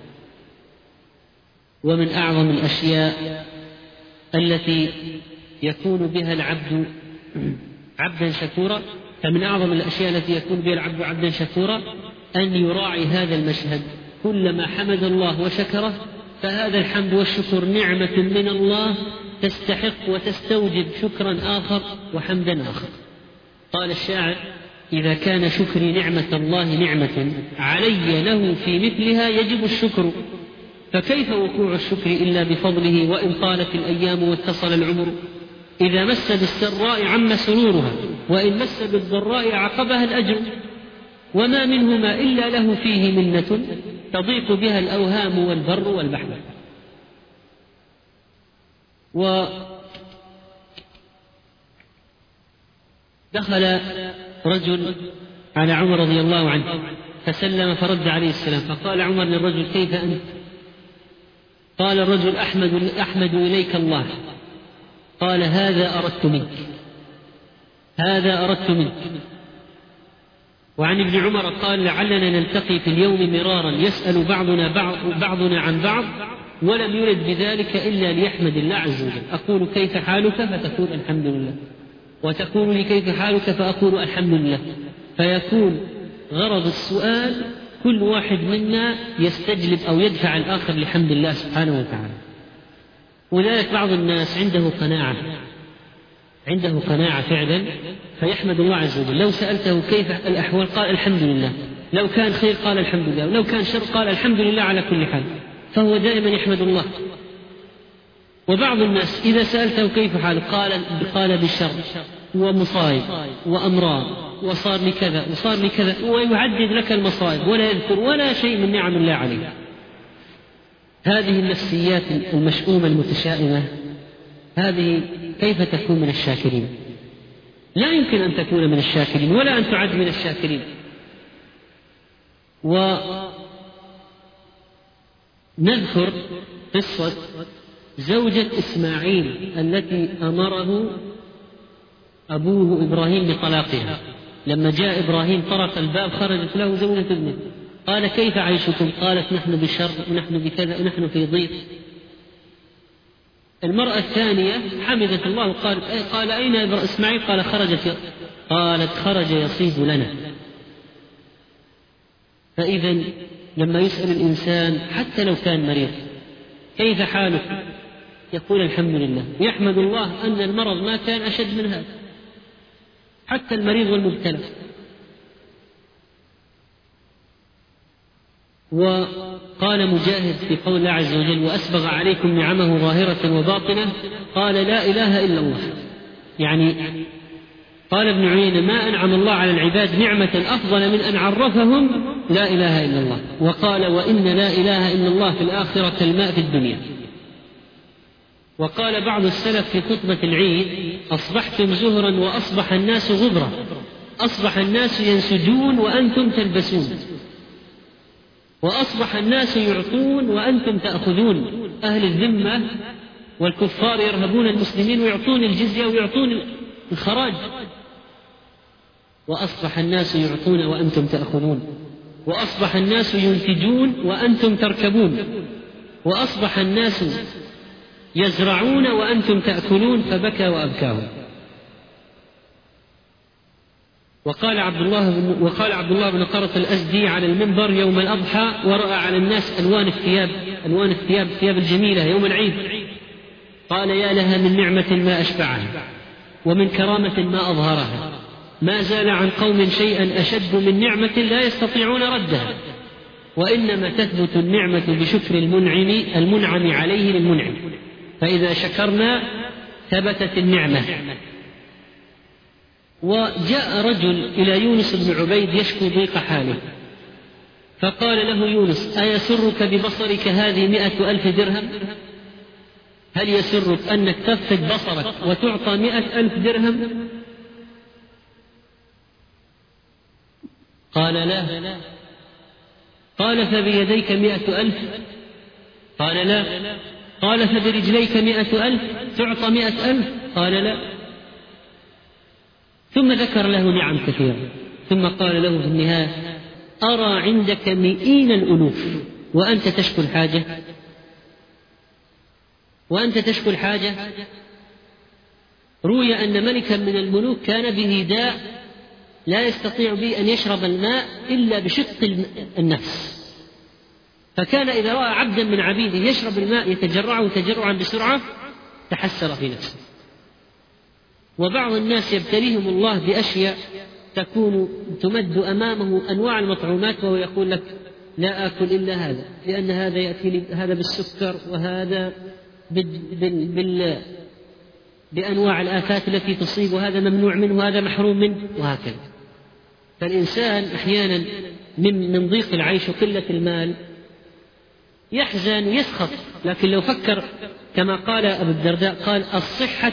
ومن أعظم الأشياء التي يكون بها العبد عبدا شكورا، فمن أعظم الأشياء التي يكون بها العبد عبدا شكورا أن يراعي هذا المشهد: كلما حمد الله وشكره فهذا الحمد والشكر نعمة من الله تستحق وتستوجب شكرا آخر وحمدا آخر. قال الشاعر: إذا كان شكري نعمة الله نعمة علي له في مثلها يجب الشكر، فكيف وقوع الشكر إلا بفضله، وإن طالت الأيام واتصل العمر. إذا مس بالسراء عم سرورها، وإن مس بالضراء عقبها الأجر، وما منهما إلا له فيه منة تضيق بها الأوهام والبر والبحر. ودخل رجل على عمر رضي الله عنه فسلم فرد عليه السلام، فقال عمر للرجل: كيف أنت؟ قال الرجل: أحمد إليك الله. قال: هذا أردت منك، هذا أردت منك. وعن ابن عمر قال: لعلنا نلتقي في اليوم مرارا يسأل بعضنا عن بعض، ولم يرد بذلك إلا ليحمد الله عز وجل. أقول كيف حالك فتقول الحمد لله، وتقول لي كيف حالك فأقول الحمد لله، فيكون غرض السؤال كل واحد منا يستجلب أو يدفع الآخر لحمد الله سبحانه وتعالى. ولذلك بعض الناس عنده قناعة فعلا فيحمد الله عز وجل. لو سألته كيف الأحوال قال الحمد لله، لو كان خير قال الحمد لله، ولو كان شر قال الحمد لله على كل حال، فهو دائما يحمد الله. وبعض الناس إذا سألته كيف حالك قال بالشر ومصائب وأمراض وصار لي كذا وصار لي كذا، ويعدد لك المصائب ولا يذكر ولا شيء من نعم الله عليه. هذه النفسيات المشؤومة المتشائمة، هذه كيف تكون من الشاكرين؟ لا يمكن أن تكون من الشاكرين ولا أن تعد من الشاكرين. ونذكر قصة زوجة إسماعيل التي أمره أبوه إبراهيم بطلاقها. لما جاء إبراهيم طرق الباب خرجت له زوجة ابنه، قال: كيف عيشكم؟ قالت: نحن بشر ونحن بكذا ونحن في ضيق. المرأة الثانية حمدت الله وقالت: قال: أين إسماعيل؟ قال: قالت: خرج يصيد لنا. فإذا لما يسأل الإنسان حتى لو كان مريض كيف حالك؟ يقول الحمد لله، يحمد الله أن المرض ما كان أشد من هذا، حتى المريض والمبتلى. وقال مجاهد في قول الله عز وجل: وأسبغ عليكم نعمه ظاهرة وباطنة، قال: لا إله إلا الله. يعني قال ابن عيينة: ما أنعم الله على العباد نعمة أفضل من أن عرفهم لا إله إلا الله. وقال: وإن لا إله إلا الله في الآخرة كالماء في الدنيا. وقال بعض السلف في خطبة العيد: أصبحتم زهرا وأصبح الناس غبرا، أصبح الناس ينسجون وأنتم تلبسون. وأصبح الناس يعطون وأنتم تأخذون. أهل الذمة والكفار يرهبون المسلمين ويعطون الجزية ويعطون الخراج، وأصبح الناس يعطون وأنتم تأخذون، وأصبح الناس ينتجون وأنتم تركبون، وأصبح الناس يزرعون وأنتم تأكلون، فبكى وأبكاهم. وقال عبد الله بن قرة الأزدي على المنبر يوم الأضحى ورأى على الناس ألوان الثياب الجميلة يوم العيد، قال: يا لها من نعمة ما أشبعها، ومن كرامة ما أظهرها، ما زال عن قوم شيئا أشد من نعمة لا يستطيعون ردها، وإنما تثبت النعمة بشكر المنعم عليه للمنعم، فإذا شكرنا ثبتت النعمة. وجاء رجل إلى يونس بن عبيد يشكو ضيق حاله، فقال له يونس: أيسرك ببصرك هذه 100,000 درهم؟ هل يسرك أنك تفقد بصرك وتعطى 100,000 درهم؟ قال: لا. قال: فبيديك 100,000؟ قال: لا. قال: فبرجليك 100,000 تعطى 100,000؟ قال: لا. ثم ذكر له نعم كثيرة، ثم قال له في النهاية: أرى عندك 100 الألوف وأنت تشكو الحاجة. روي أن ملكا من الملوك كان به داء لا يستطيع به أن يشرب الماء إلا بشق النفس، فكان إذا رأى عبدا من عبيده يشرب الماء يتجرعه تجرعا بسرعة تحسر في نفسه. وبعض الناس يبتليهم الله بأشياء تمد أمامه أنواع المطعومات وهو يقول لك: لا آكل إلا هذا، لأن هذا يأتي لي هذا بالسكر، وهذا بأنواع الآفات التي تصيب، وهذا ممنوع منه وهذا محروم منه، وهكذا. فالإنسان أحيانا من ضيق العيش وقلة المال يحزن ويسخط، لكن لو فكر كما قال أبو الدرداء قال: الصحة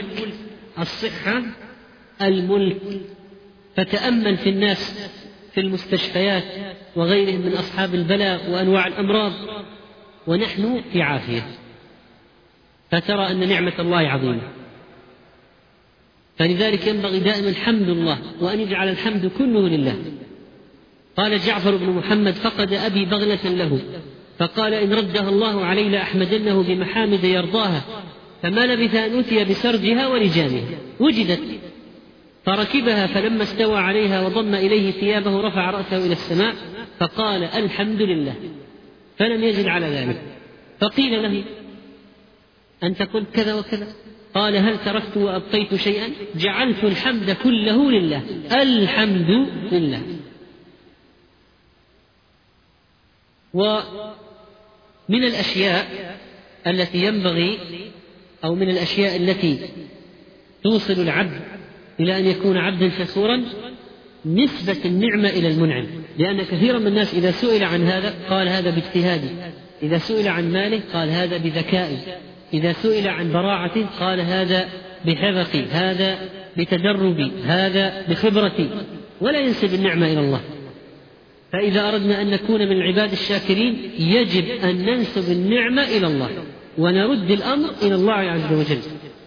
الملك. فتأمل في الناس في المستشفيات وغيرهم من أصحاب البلاء وأنواع الأمراض ونحن في عافية، فترى أن نعمة الله عظيمة. فلذلك ينبغي دائما حمد الله، وأن يجعل الحمد كله لله. قال جعفر بن محمد: فقد أبي بغلة له، فقال: إن ردها الله علي لأحمدنه بمحامد يرضاها، فما لبث أن أتي بسرجها ولجامها، وجدت فركبها، فلما استوى عليها وضم إليه ثيابه رفع رأسه إلى السماء فقال: الحمد لله، فلم يزد على ذلك. فقيل له: أنت قلت كذا وكذا؟ قال: هل تركت وأبقيت شيئا؟ جعلت الحمد كله لله، الحمد لله. ومن الأشياء التي ينبغي أو من الأشياء التي توصل العبد إلى أن يكون عبدا شكورا نسبة النعمة إلى المنعم، لأن كثيرا من الناس إذا سئل عن هذا قال: هذا باجتهادي، إذا سئل عن ماله قال: هذا بذكائي، إذا سئل عن براعته قال: هذا بحذقي، هذا بتدربي، هذا بخبرتي، ولا ينسب النعمة إلى الله. فإذا أردنا أن نكون من العباد الشاكرين يجب أن ننسب النعمة إلى الله ونرد الأمر إلى الله عز وجل.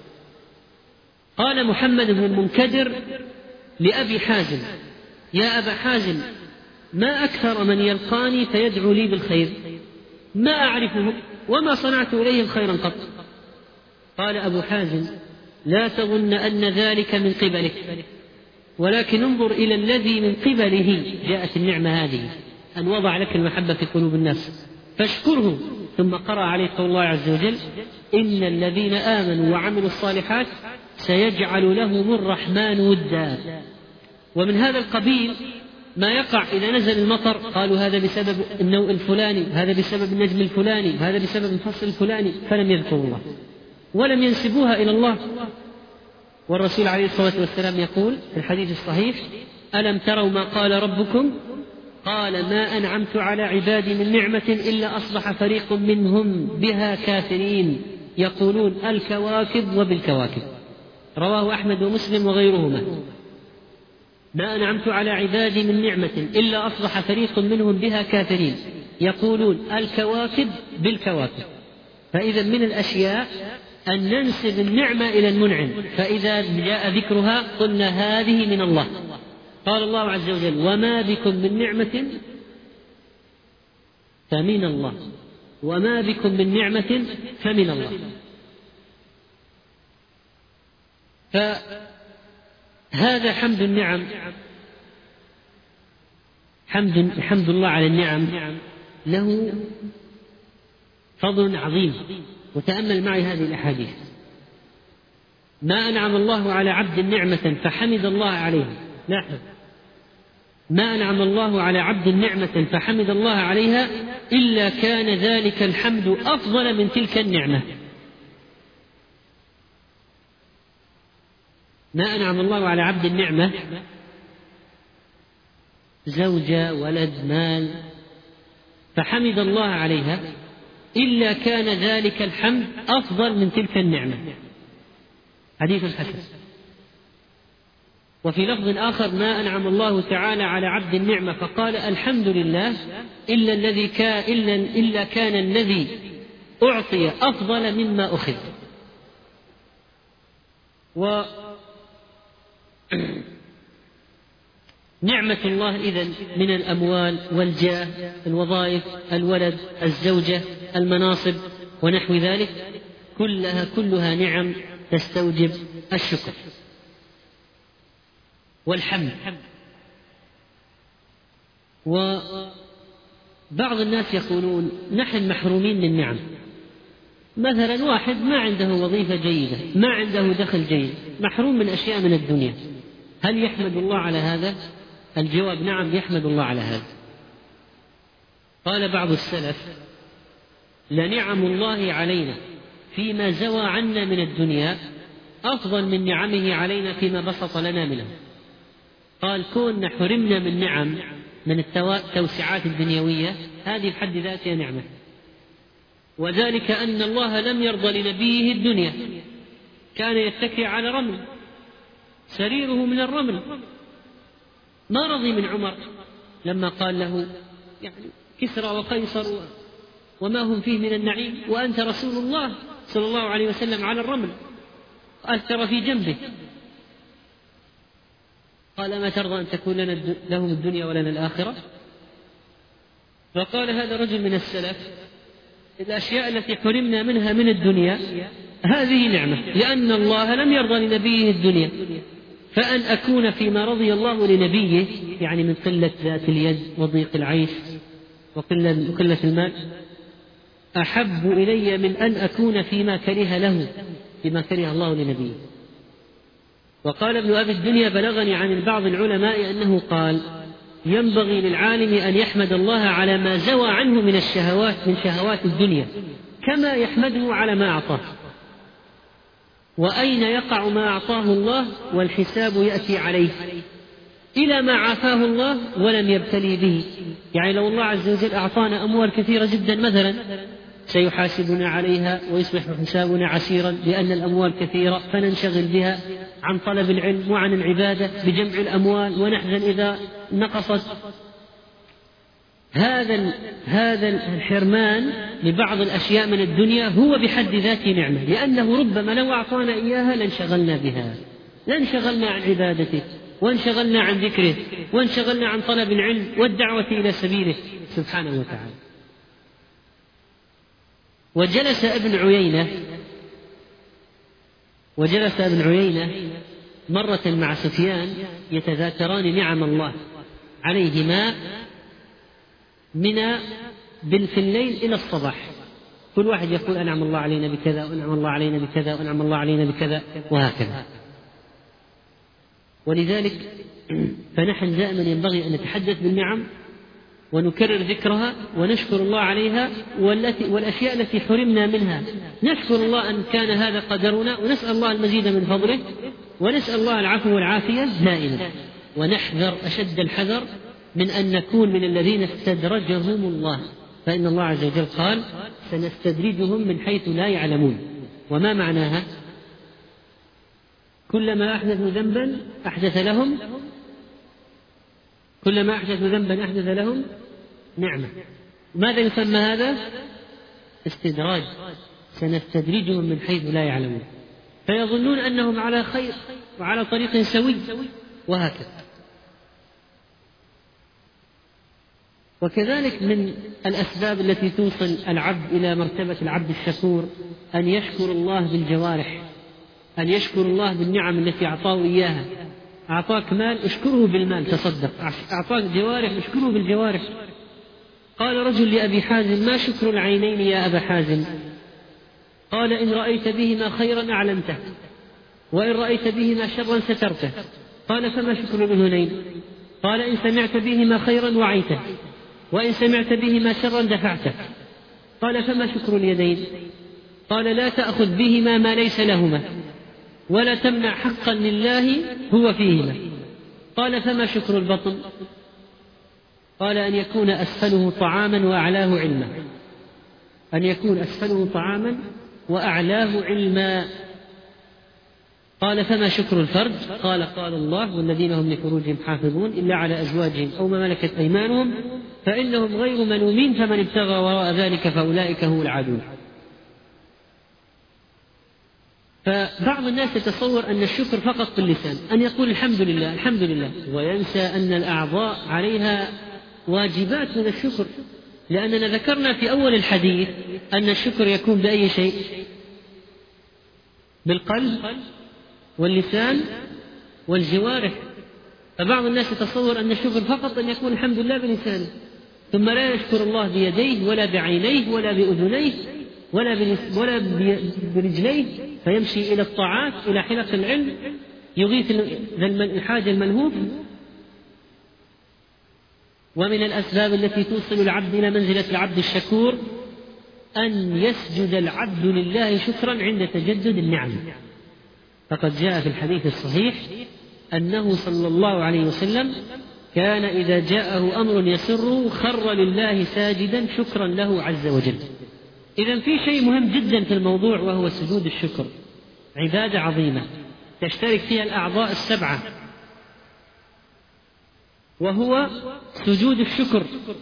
قال محمد بن المنكدر لأبي حازم: يا أبا حازم، ما أكثر من يلقاني فيدعو لي بالخير، ما أعرفه وما صنعت إليهم خيرا قط. قال أبو حازم: لا تظن أن ذلك من قبلك، ولكن انظر إلى الذي من قبله جاءت النعمة هذه، أن وضع لك المحبة في قلوب الناس، فاشكره. ثم قرأ عليه قول الله عز وجل: إن الذين آمنوا وعملوا الصالحات سيجعل لهم الرحمن ودا. ومن هذا القبيل ما يقع إذا نزل المطر قالوا: هذا بسبب النوء الفلاني، هذا بسبب النجم الفلاني، هذا بسبب الفصل الفلاني، فلم يذكروا الله ولم ينسبوها إلى الله. والرسول عليه الصلاة والسلام يقول في الحديث الصحيح: ألم تروا ما قال ربكم؟ قال: ما أنعمت على عبادي من نعمة إلا أصبح فريق منهم بها كافرين يقولون الكواكب وبالكواكب. رواه أحمد ومسلم وغيرهما. ما أنعمت على عبادي من نعمة إلا أصبح فريق منهم بها كافرين يقولون الكواكب بالكواكب، فإذا من الأشياء أن ننسب النعمة إلى المنعم، فإذا جاء ذكرها قلنا هذه من الله. قال الله عز وجل وما بكم من نعمة فمن الله، وما بكم من نعمة فمن الله. فهذا حمد النعم، حمد الله على النعم له فضل عظيم. وتأمل معي هذه الأحاديث: ما أنعم الله على عبد نعمة فحمد الله عليها، لاحظ، ما أنعم الله على عبد نعمة فحمد الله عليها إلا كان ذلك الحمد أفضل من تلك النعمة. ما أنعم الله على عبد النعمة، زوجة، ولد، مال، فحمد الله عليها إلا كان ذلك الحمد أفضل من تلك النعمة. حديث حسن. وفي لفظ آخر: ما أنعم الله تعالى على عبد النعمة فقال الحمد لله إلا كان الذي أعطي أفضل مما أخذ. نعمة الله إذن من الأموال والجاه، الوظائف، الولد، الزوجة، المناصب ونحو ذلك، كلها نعم تستوجب الشكر والحمد. وبعض الناس يقولون نحن محرومين من النعم. مثلا واحد ما عنده وظيفة جيدة، ما عنده دخل جيد، محروم من أشياء من الدنيا، هل يحمد الله على هذا؟ الجواب: نعم، يحمد الله على هذا. قال بعض السلف: لنعم الله علينا فيما زوى عنا من الدنيا أفضل من نعمه علينا فيما بسط لنا منه. قال كوننا حرمنا من نعم، من التوسعات الدنيوية، هذه بحد ذاتها نعمة. وذلك أن الله لم يرضى لنبيه الدنيا، كان يتكئ على رمل، سريره من الرمل، ما رضي من عمر لما قال له كسرى وقيصر وما هم فيه من النعيم وأنت رسول الله صلى الله عليه وسلم على الرمل، أثر في جنبه. قال ما ترضى أن تكون لهم الدنيا ولنا الآخرة؟ فقال هذا رجل من السلف: الأشياء التي حرمنا منها من الدنيا هذه نعمة، لأن الله لم يرضى لنبيه الدنيا، فأن أكون فيما رضي الله لنبيه، يعني من قلة ذات اليد وضيق العيش وقلة المال، أحب إلي من أن أكون فيما كره له، فيما كره الله لنبيه. وقال ابن أبي الدنيا: بلغني عن بعض العلماء أنه قال: ينبغي للعالم أن يحمد الله على ما زوى عنه من الشهوات، من شهوات الدنيا، كما يحمده على ما أعطاه. وأين يقع ما أعطاه الله والحساب يأتي عليه، إلى ما عافاه الله ولم يبتلي به. يعني لو الله عز وجل أعطانا أموال كثيرة جدا مثلا سيحاسبنا عليها ويصبح حسابنا عسيرا، لأن الأموال كثيرة، فننشغل بها عن طلب العلم وعن العبادة بجمع الأموال، ونحزن إذا نقصت. هذا الحرمان لبعض الأشياء من الدنيا هو بحد ذاته نعمة، لأنه ربما لو أعطانا إياها لانشغلنا بها، لانشغلنا عن عبادته، وانشغلنا عن ذكره، وانشغلنا عن طلب العلم والدعوة إلى سبيله سبحانه وتعالى. وجلس ابن عيينة مرة مع سفيان يتذاكران نعم الله عليهما في الليل إلى الصباح، كل واحد يقول أنعم الله علينا بكذا، وأنعم الله علينا بكذا، وأنعم الله علينا بكذا، وهكذا. ولذلك فنحن دائما ينبغي أن نتحدث بالنعم ونكرر ذكرها ونشكر الله عليها، والأشياء التي حرمنا منها نشكر الله أن كان هذا قدرنا، ونسأل الله المزيد من فضله، ونسأل الله العفو والعافية دائما. ونحذر أشد الحذر من أن نكون من الذين استدرجهم الله، فإن الله عز وجل قال سنستدرجهم من حيث لا يعلمون. وما معناها؟ كلما أحدثوا ذنبا أحدث لهم نعمة، ماذا يسمى هذا؟ استدراج، سنستدرجهم من حيث لا يعلمون، فيظنون أنهم على خير وعلى طريق سوي، وهكذا. وكذلك من الأسباب التي توصل العبد إلى مرتبة العبد الشكور أن يشكر الله بالجوارح، أن يشكر الله بالنعم التي أعطاه إياها. أعطاك مال اشكره بالمال تصدق، أعطاك جوارح اشكره بالجوارح. قال رجل لأبي حازم: ما شكر العينين يا أبا حازم؟ قال: إن رأيت بهما خيرا أعلنته، وإن رأيت بهما شرا سترته. قال: فما شكر الأذنين؟ قال: إن سمعت بهما خيرا وعيته، وإن سمعت بهما شرا دفعته. قال: فما شكر اليدين؟ قال: لا تأخذ بهما ما ليس لهما، ولا تمنع حقا لله هو فيهما. قال: فما شكر البطن؟ قال: أن يكون أسفله طعاما وأعلاه علما. أن يكون أسفله طعاما وأعلاه علما. قال: فما شكر الفرج؟ قال: قال الله: والذين هم لفروجهم حافظون إلا على أزواجهم أو ما ملكت أيمانهم فإنهم غير ملومين، فمن ابتغى وراء ذلك فأولئك هم العادون. فبعض الناس يتصور أن الشكر فقط باللسان، أن يقول الحمد لله الحمد لله، وينسى أن الأعضاء عليها واجبات من الشكر، لأننا ذكرنا في أول الحديث أن الشكر يكون بأي شيء؟ بالقلب واللسان والجوارح. فبعض الناس يتصور أن الشكر فقط أن يكون الحمد لله بلسانه، ثم لا يشكر الله بيديه ولا بعينيه ولا بأذنيه ولا برجليه، فيمشي إلى الطاعات إلى حلق العلم يغيث الحاجة الملهوف. ومن الأسباب التي توصل العبد إلى منزلة العبد الشكور أن يسجد العبد لله شكرا عند تجدد النعم. فقد جاء في الحديث الصحيح أنه صلى الله عليه وسلم كان إذا جاءه أمر يسره خر لله ساجدا شكرا له عز وجل. إذن في شيء مهم جدا في الموضوع، وهو سجود الشكر. عبادة عظيمة تشترك فيها الأعضاء السبعة، وهو سجود الشكر.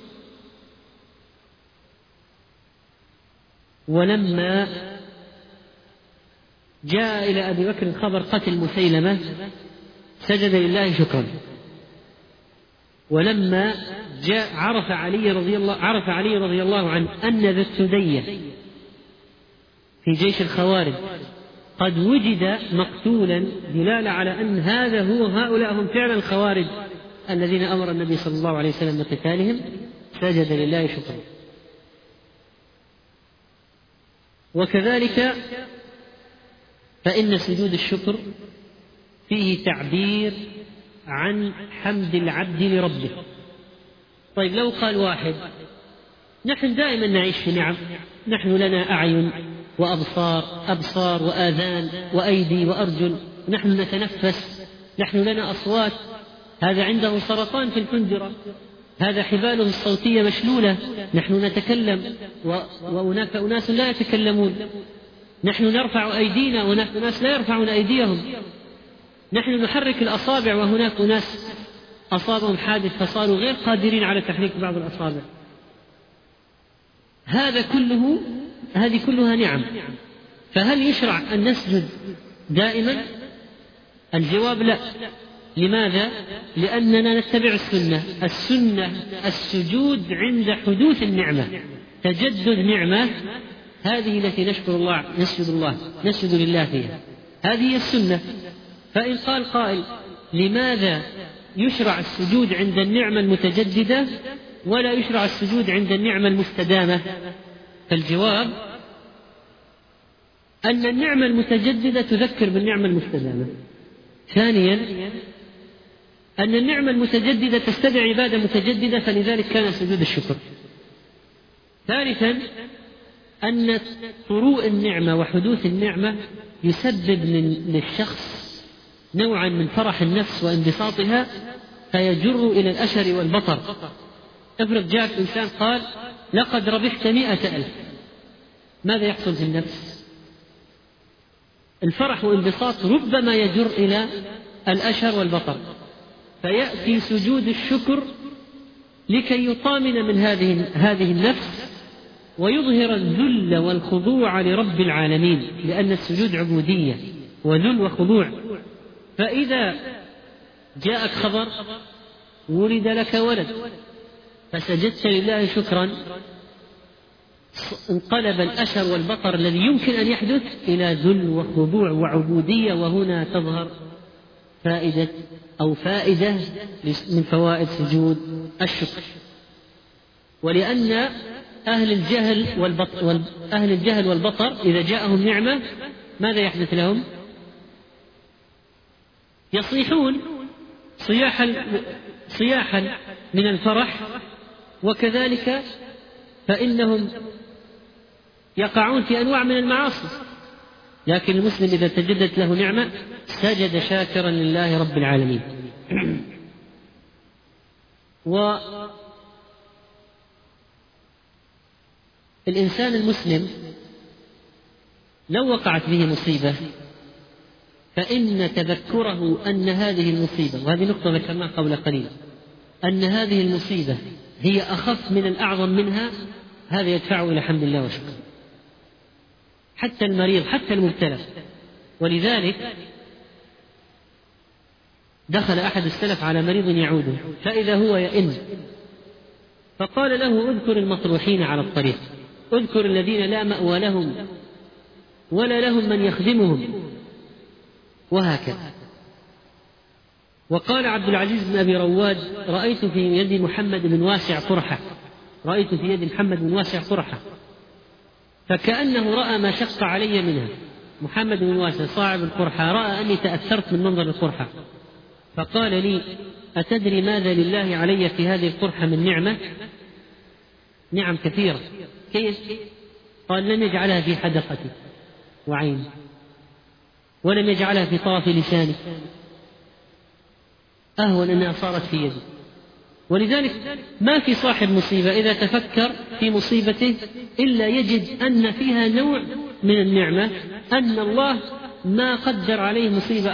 ولما جاء إلى أبي بكر خبر قتل مسيلمة سجد لله شكرا. ولما عرف علي رضي الله عنه أن ذا السدية في جيش الخوارج قد وجد مقتولا، دلالة على أن هؤلاء هم فعلا الخوارج الذين أمر النبي صلى الله عليه وسلم بقتالهم، سجد لله شكرا. وكذلك فإن سجود الشكر فيه تعبير عن حمد العبد لربه. طيب لو قال واحد: نحن دائما نعيش في نعم، نحن لنا أعين وأبصار وآذان وأيدي وأرجل، نحن نتنفس، نحن لنا أصوات، هذا عنده سرطان في الحنجرة، هذا حباله الصوتية مشلولة، نحن نتكلم وهناك أناس لا يتكلمون، نحن نرفع أيدينا وهناك أناس لا يرفعون أيديهم، نحن نحرك الأصابع وهناك أناس أصابهم حادث فصاروا غير قادرين على تحريك بعض الأصابع. هذه كلها نعم. فهل يشرع أن نسجد دائما؟ الجواب لا. لماذا؟ لأننا نتبع السنة السجود عند حدوث النعمة، تجدد نعمة، هذه التي نسجد لله فيها، هذه هي السنة. فإن قال قائل: لماذا يشرع السجود عند النعمة المتجددة ولا يشرع السجود عند النعمة المستدامة؟ فالجواب أن النعمة المتجددة تذكر بالنعمة المستدامة. ثانيا أن النعمة المتجددة تستدعي عبادة متجددة، فلذلك كان سجود الشكر. ثالثا أن طروء النعمة وحدوث النعمة يسبب للشخص نوعا من فرح النفس وانبساطها، فيجر إلى الأشر والبطر. افرض جاءك إنسان قال: لقد ربحت 100,000، ماذا يحصل في النفس؟ الفرح والانبساط ربما يجر إلى الأشر والبطر، فيأتي سجود الشكر لكي يطامن من هذه النفس ويظهر الذل والخضوع لرب العالمين، لأن السجود عبودية وذل وخضوع. فإذا جاءك خبر ولد لك ولد فسجدت لله شكرا، انقلب الأشر والبطر الذي يمكن أن يحدث إلى ذل وخضوع وعبودية، وهنا تظهر فائدة من فوائد سجود الشكر. ولأن أهل الجهل والبطر إذا جاءهم نعمة ماذا يحدث لهم؟ يصيحون صياحا من الفرح، وكذلك فإنهم يقعون في أنواع من المعاصي. لكن المسلم إذا تجدت له نعمة سجد شاكرا لله رب العالمين. والإنسان المسلم لو وقعت به مصيبة فإن تذكره أن هذه المصيبة، وهذه نقطة ذكرناها قبل قليل، أن هذه المصيبة هي أخف من الأعظم منها، هذا يدفعه إلى حمد الله وشكره. حتى المريض حتى المبتلى. ولذلك دخل أحد السلف على مريض يعوده فإذا هو يئن، فقال له: اذكر المطروحين على الطريق، اذكر الذين لا مأوى لهم ولا لهم من يخدمهم، وهكذا. وقال عبد العزيز بن أبي رواد: رأيت في يد محمد بن واسع قرحة، فكأنه رأى ما شق علي منها. محمد بن واسع صاحب القرحة رأى أني تأثرت من منظر القرحة، فقال لي: أتدري ماذا لله علي في هذه القرحة من نعمة؟ نعم كثيرة. كيف؟ قال: لم يجعلها في حدقتي وعيني، ولم يجعلها في طرف لساني، أهون أنها صارت في يدي. ولذلك ما في صاحب مصيبة إذا تفكر في مصيبته إلا يجد أن فيها نوع من النعمة، أن الله ما قدر عليه مصيبة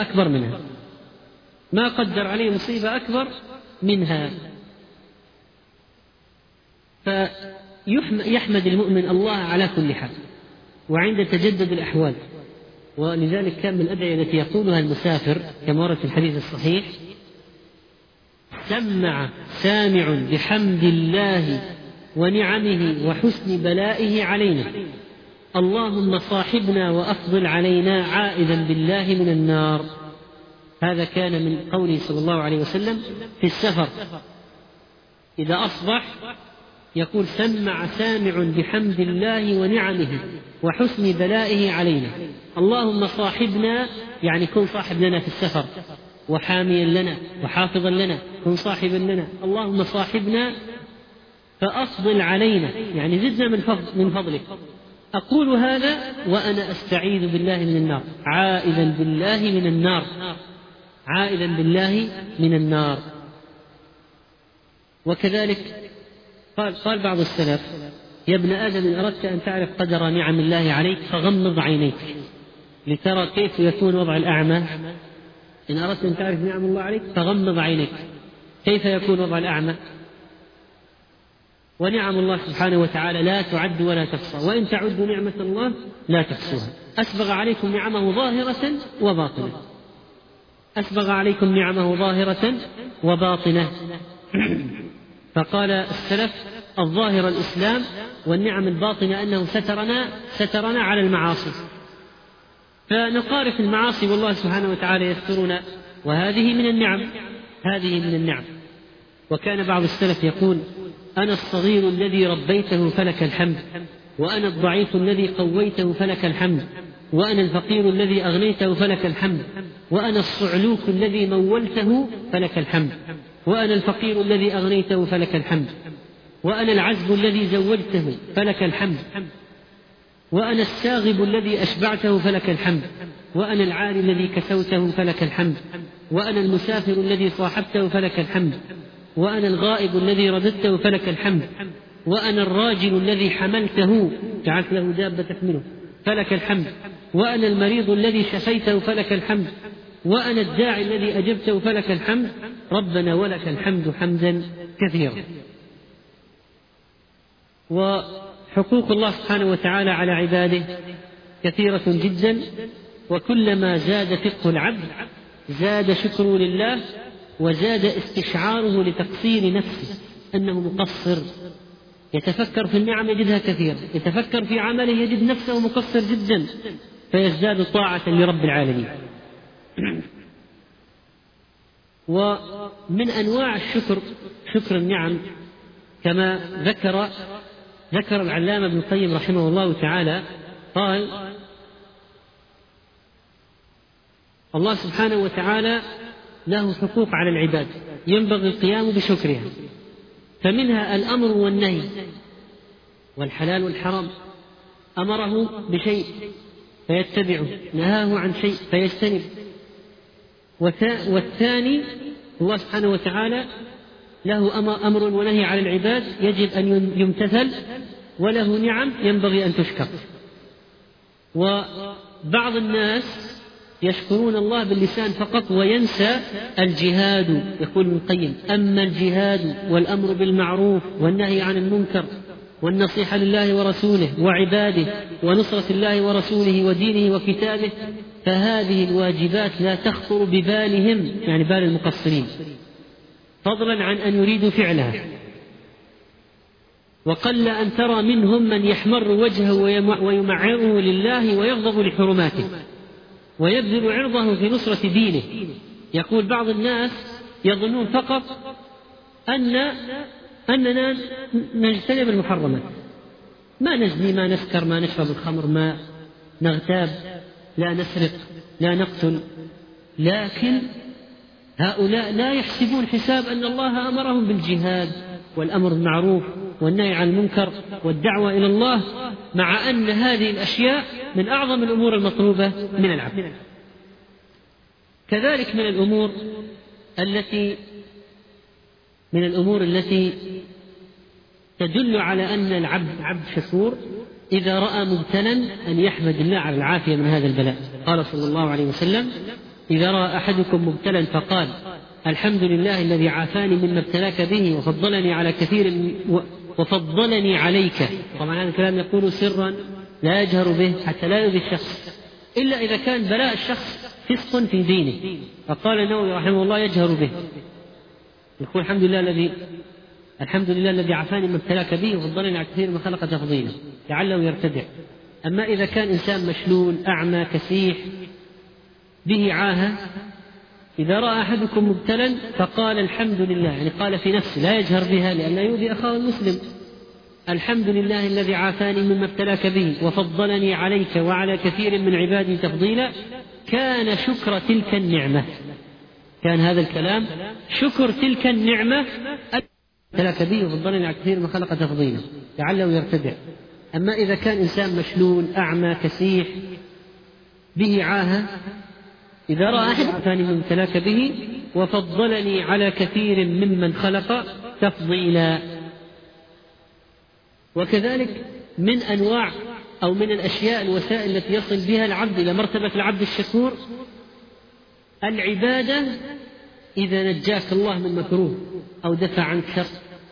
أكبر منها، فيحمد المؤمن الله على كل حال وعند تجدد الأحوال. ولذلك كان من الأدعية التي يقولها المسافر كما ورد في الحديث الصحيح: سامع بحمد الله ونعمه وحسن بلائه علينا، اللهم صاحبنا وأفضل علينا عائذا بالله من النار. هذا كان من قوله صلى الله عليه وسلم في السفر، إذا أصبح يقول: سامع بحمد الله ونعمه وحسن بلائه علينا، اللهم صاحبنا، يعني كن صاحب لنا في السفر وحاميا لنا وحافظا لنا، كن صاحبا لنا، اللهم صاحبنا فأفضل علينا، يعني زدنا من فضلك. أقول هذا وأنا أستعيذ بالله من النار، عائذا بالله من النار. وكذلك قال بعض السلف: يا ابن آدم إن أردت أن تعرف قدر نعم الله عليك فغمض عينيك لترى كيف يكون وضع الأعمى. إن أردت أن تعرف نعم الله عليك فغمض عينيك، كيف يكون وضع الأعمى؟ ونعم الله سبحانه وتعالى لا تعد ولا تحصى، وإن تعدوا نعمة الله لا تحصوها. أسبغ عليكم نعمه ظاهرة وباطنة. فقال السلف: الظاهر الإسلام، والنعم الباطنة أنه سترنا على المعاصي، فنقارف المعاصي والله سبحانه وتعالى يسترنا، وهذه من النعم. وكان بعض السلف يقول: أنا الصغير الذي ربيته فلك الحمد، وأنا الضعيف الذي قويته فلك الحمد، وأنا الفقير الذي أغنيته فلك الحمد، وأنا الصعلوك الذي مولته فلك الحمد، وأنا الفقير الذي أغنيته فلك الحمد، وأنا العزب الذي زوجته فلك الحمد، وأنا الساغب الذي أشبعته فلك الحمد، وأنا العاري الذي كسوته فلك الحمد، وأنا المسافر الذي صاحبته فلك الحمد، وأنا الغائب الذي رددته فلك الحمد، وأنا الراجل الذي حملته جعلت له دابة تحمله فلك الحمد، وأنا المريض الذي شفيته فلك الحمد، وأنا الداعي الذي أجبته فلك الحمد، ربنا ولك الحمد حمدا كثيرا. وحقوق الله سبحانه وتعالى على عباده كثيرة جدا، وكلما زاد فقه العبد زاد شكره لله وزاد استشعاره لتقصير نفسه أنه مقصر. يتفكر في النعم يجدها كثيرة، يتفكر في عمله يجد نفسه مقصر جدا، فيزداد طاعة لرب العالمين. ومن أنواع الشكر شكر النعم، كما ذكر العلامة ابن القيم رحمه الله تعالى، قال: الله سبحانه وتعالى له حقوق على العباد ينبغي القيام بشكرها، فمنها الأمر والنهي والحلال والحرام. أمره بشيء فيتبعه، نهاه عن شيء فيجتنب. والثاني الله سبحانه وتعالى له أمر ونهي على العباد يجب أن يمتثل، وله نعم ينبغي أن تشكر. وبعض الناس يشكرون الله باللسان فقط وينسى الجهاد. يقول ابن القيم: أما الجهاد والأمر بالمعروف والنهي عن المنكر والنصيحة لله ورسوله وعباده ونصرة الله ورسوله ودينه وكتابه، فهذه الواجبات لا تخطر ببالهم، يعني بال المقصرين، فضلا عن أن يريدوا فعلها. وقل أن ترى منهم من يحمر وجهه ويمعره لله ويغضب لحرماته ويبذل عرضه في نصرة دينه. يقول بعض الناس يظنون فقط أننا نجتنب المحرمات، ما نزني، ما نسكر، ما نشرب الخمر، ما نغتاب، لا نسرق، لا نقتل. لكن هؤلاء لا يحسبون حساب أن الله أمرهم بالجهاد والأمر بالمعروف والنهي عن المنكر والدعوة إلى الله، مع أن هذه الأشياء من أعظم الأمور المطلوبة من العبد. كذلك من الأمور التي تدل على أن العبد عبد شكور إذا رأى مبتلا أن يحمد الله على العافية من هذا البلاء. قال صلى الله عليه وسلم: إذا رأى أحدكم مبتلا فقال: الحمد لله الذي عافاني مما ابتلاك به وفضلني عليك. طبعا هذا الكلام يقول سرا لا يجهر به حتى لا يؤذي الشخص، إلا إذا كان بلاء الشخص فسق في دينه. فقال النووي رحمه الله: يجهر به، يقول الحمد لله الذي عافاني مما ابتلاك به وفضلني على كثير من خلق تفضيلا، لعله يرتدع. أما إذا كان إنسان مشلول أعمى كسيح به عاهة، إذا رأى أحدكم مبتلا فقال: الحمد لله، يعني قال في نفسه لا يجهر بها لأن لا يؤذي أخاه المسلم: الحمد لله الذي عافاني مما ابتلاك به وفضلني عليك وعلى كثير من عبادي تفضيلا، كان شكر تلك النعمة. كان هذا الكلام شكر تلك النعمة ابتلاك به وفضلني على كثير من خلق تفضيلا، لعله يرتدع. أما إذا كان إنسان مشلول أعمى كسيح به عاهة، إذا رأى أحد عافاني مما ابتلاك به وفضلني على كثير ممن خلق تفضيلا. وكذلك من أنواع أو من الأشياء الوسائل التي يصل بها العبد إلى مرتبة العبد الشكور العبادة إذا نجاك الله من مكروه أو دفع عنك شر.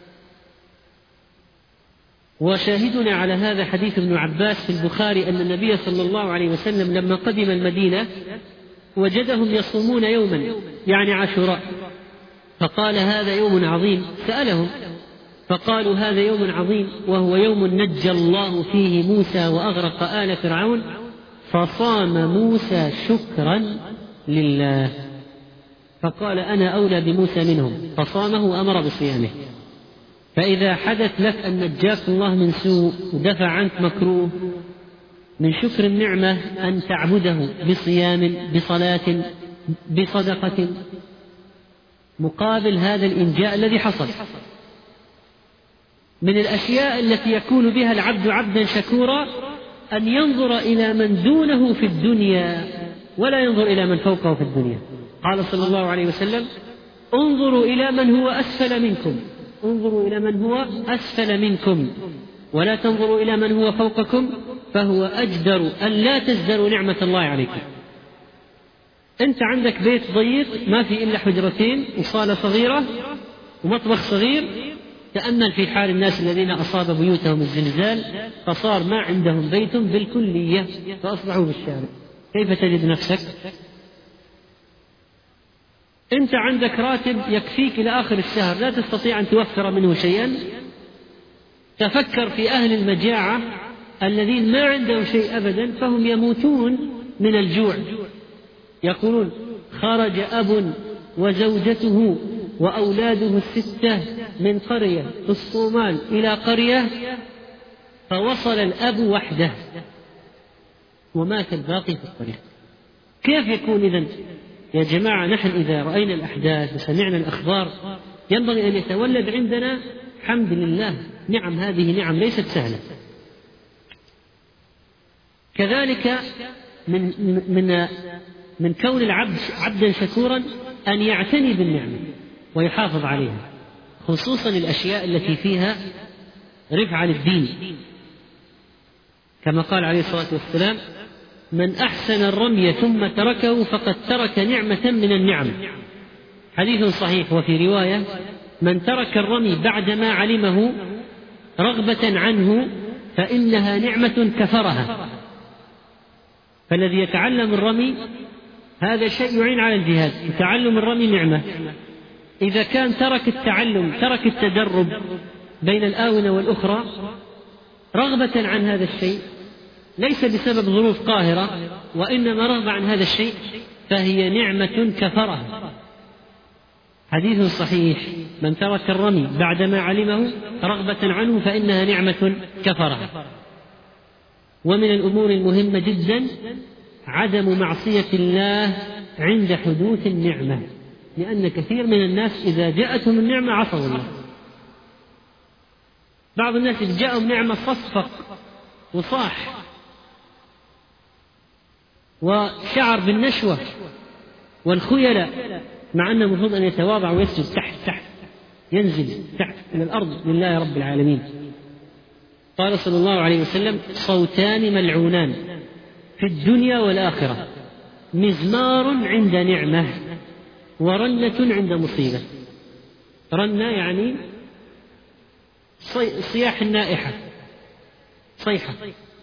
وشاهدنا على هذا حديث ابن عباس في البخاري أن النبي صلى الله عليه وسلم لما قدم المدينة وجدهم يصومون يوما، يعني عاشوراء، فقال: هذا يوم عظيم. سألهم فقالوا: هذا يوم عظيم وهو يوم نجى الله فيه موسى وأغرق آل فرعون، فصام موسى شكرا لله. فقال: أنا أولى بموسى منهم، فصامه وأمر بصيامه. فإذا حدث لك أن نجاك الله من سوء ودفع عنك مكروه، من شكر النعمة أن تعبده بصيام، بصلاة، بصدقة، مقابل هذا الإنجاء الذي حصل. من الأشياء التي يكون بها العبد عبدا شكورا أن ينظر إلى من دونه في الدنيا ولا ينظر إلى من فوقه في الدنيا. قال صلى الله عليه وسلم: انظروا إلى من هو أسفل منكم، انظروا إلى من هو أسفل منكم ولا تنظروا إلى من هو فوقكم، فهو أجدر أن لا تزدروا نعمة الله عليكم. أنت عندك بيت ضيق ما في إلا حجرتين وصالة صغيرة ومطبخ صغير، تأمل في حال الناس الذين أصاب بيوتهم الزلزال فصار ما عندهم بيت بالكلية فأصبحوا بالشارع، كيف تجد نفسك؟ أنت عندك راتب يكفيك إلى آخر الشهر، لا تستطيع أن توفر منه شيئا. تفكر في أهل المجاعة الذين ما عندهم شيء أبدا فهم يموتون من الجوع. يقولون: خرج أب وزوجته وأولاده 6 من قرية في الصومال إلى قرية فوصل الأب وحده ومات الباقي في الطريق. كيف يكون إذن؟ يا جماعة، نحن إذا رأينا الأحداث وسمعنا الأخبار ينبغي أن يتولد عندنا حمد لله. نعم، هذه نعم ليست سهلة. كذلك من كون العبد عبدا شكورا أن يعتني بالنعمة ويحافظ عليها، خصوصا الأشياء التي فيها رفع للدين، كما قال عليه الصلاة والسلام: من أحسن الرمي ثم تركه فقد ترك نعمة من النعم. حديث صحيح. وفي رواية: من ترك الرمي بعدما علمه رغبة عنه فإنها نعمة كفرها. فالذي يتعلم الرمي هذا شيء يعين على الجهاد، تعلم الرمي نعمة. إذا كان ترك التعلم، ترك التدرب بين الآونة والأخرى رغبة عن هذا الشيء، ليس بسبب ظروف قاهرة وإنما رغبة عن هذا الشيء، فهي نعمة كفرها. حديث صحيح: من ترك الرمي بعدما علمه رغبة عنه فإنها نعمة كفرها. ومن الأمور المهمة جدا عدم معصية الله عند حدوث النعمة، لأن كثير من الناس إذا جاءتهم النعمة عصوا الله. بعض الناس إذا جاءهم نعمة صفق وصاح وشعر بالنشوة والخيلة، مع أنه المفروض أن يتواضع ويسجد تحت ينزل تحت إلى الأرض لله رب العالمين. قال صلى الله عليه وسلم: صوتان ملعونان في الدنيا والآخرة: مزمار عند نعمة ورنة عند مصيبة. رنة يعني صياح النائحة، صيحة.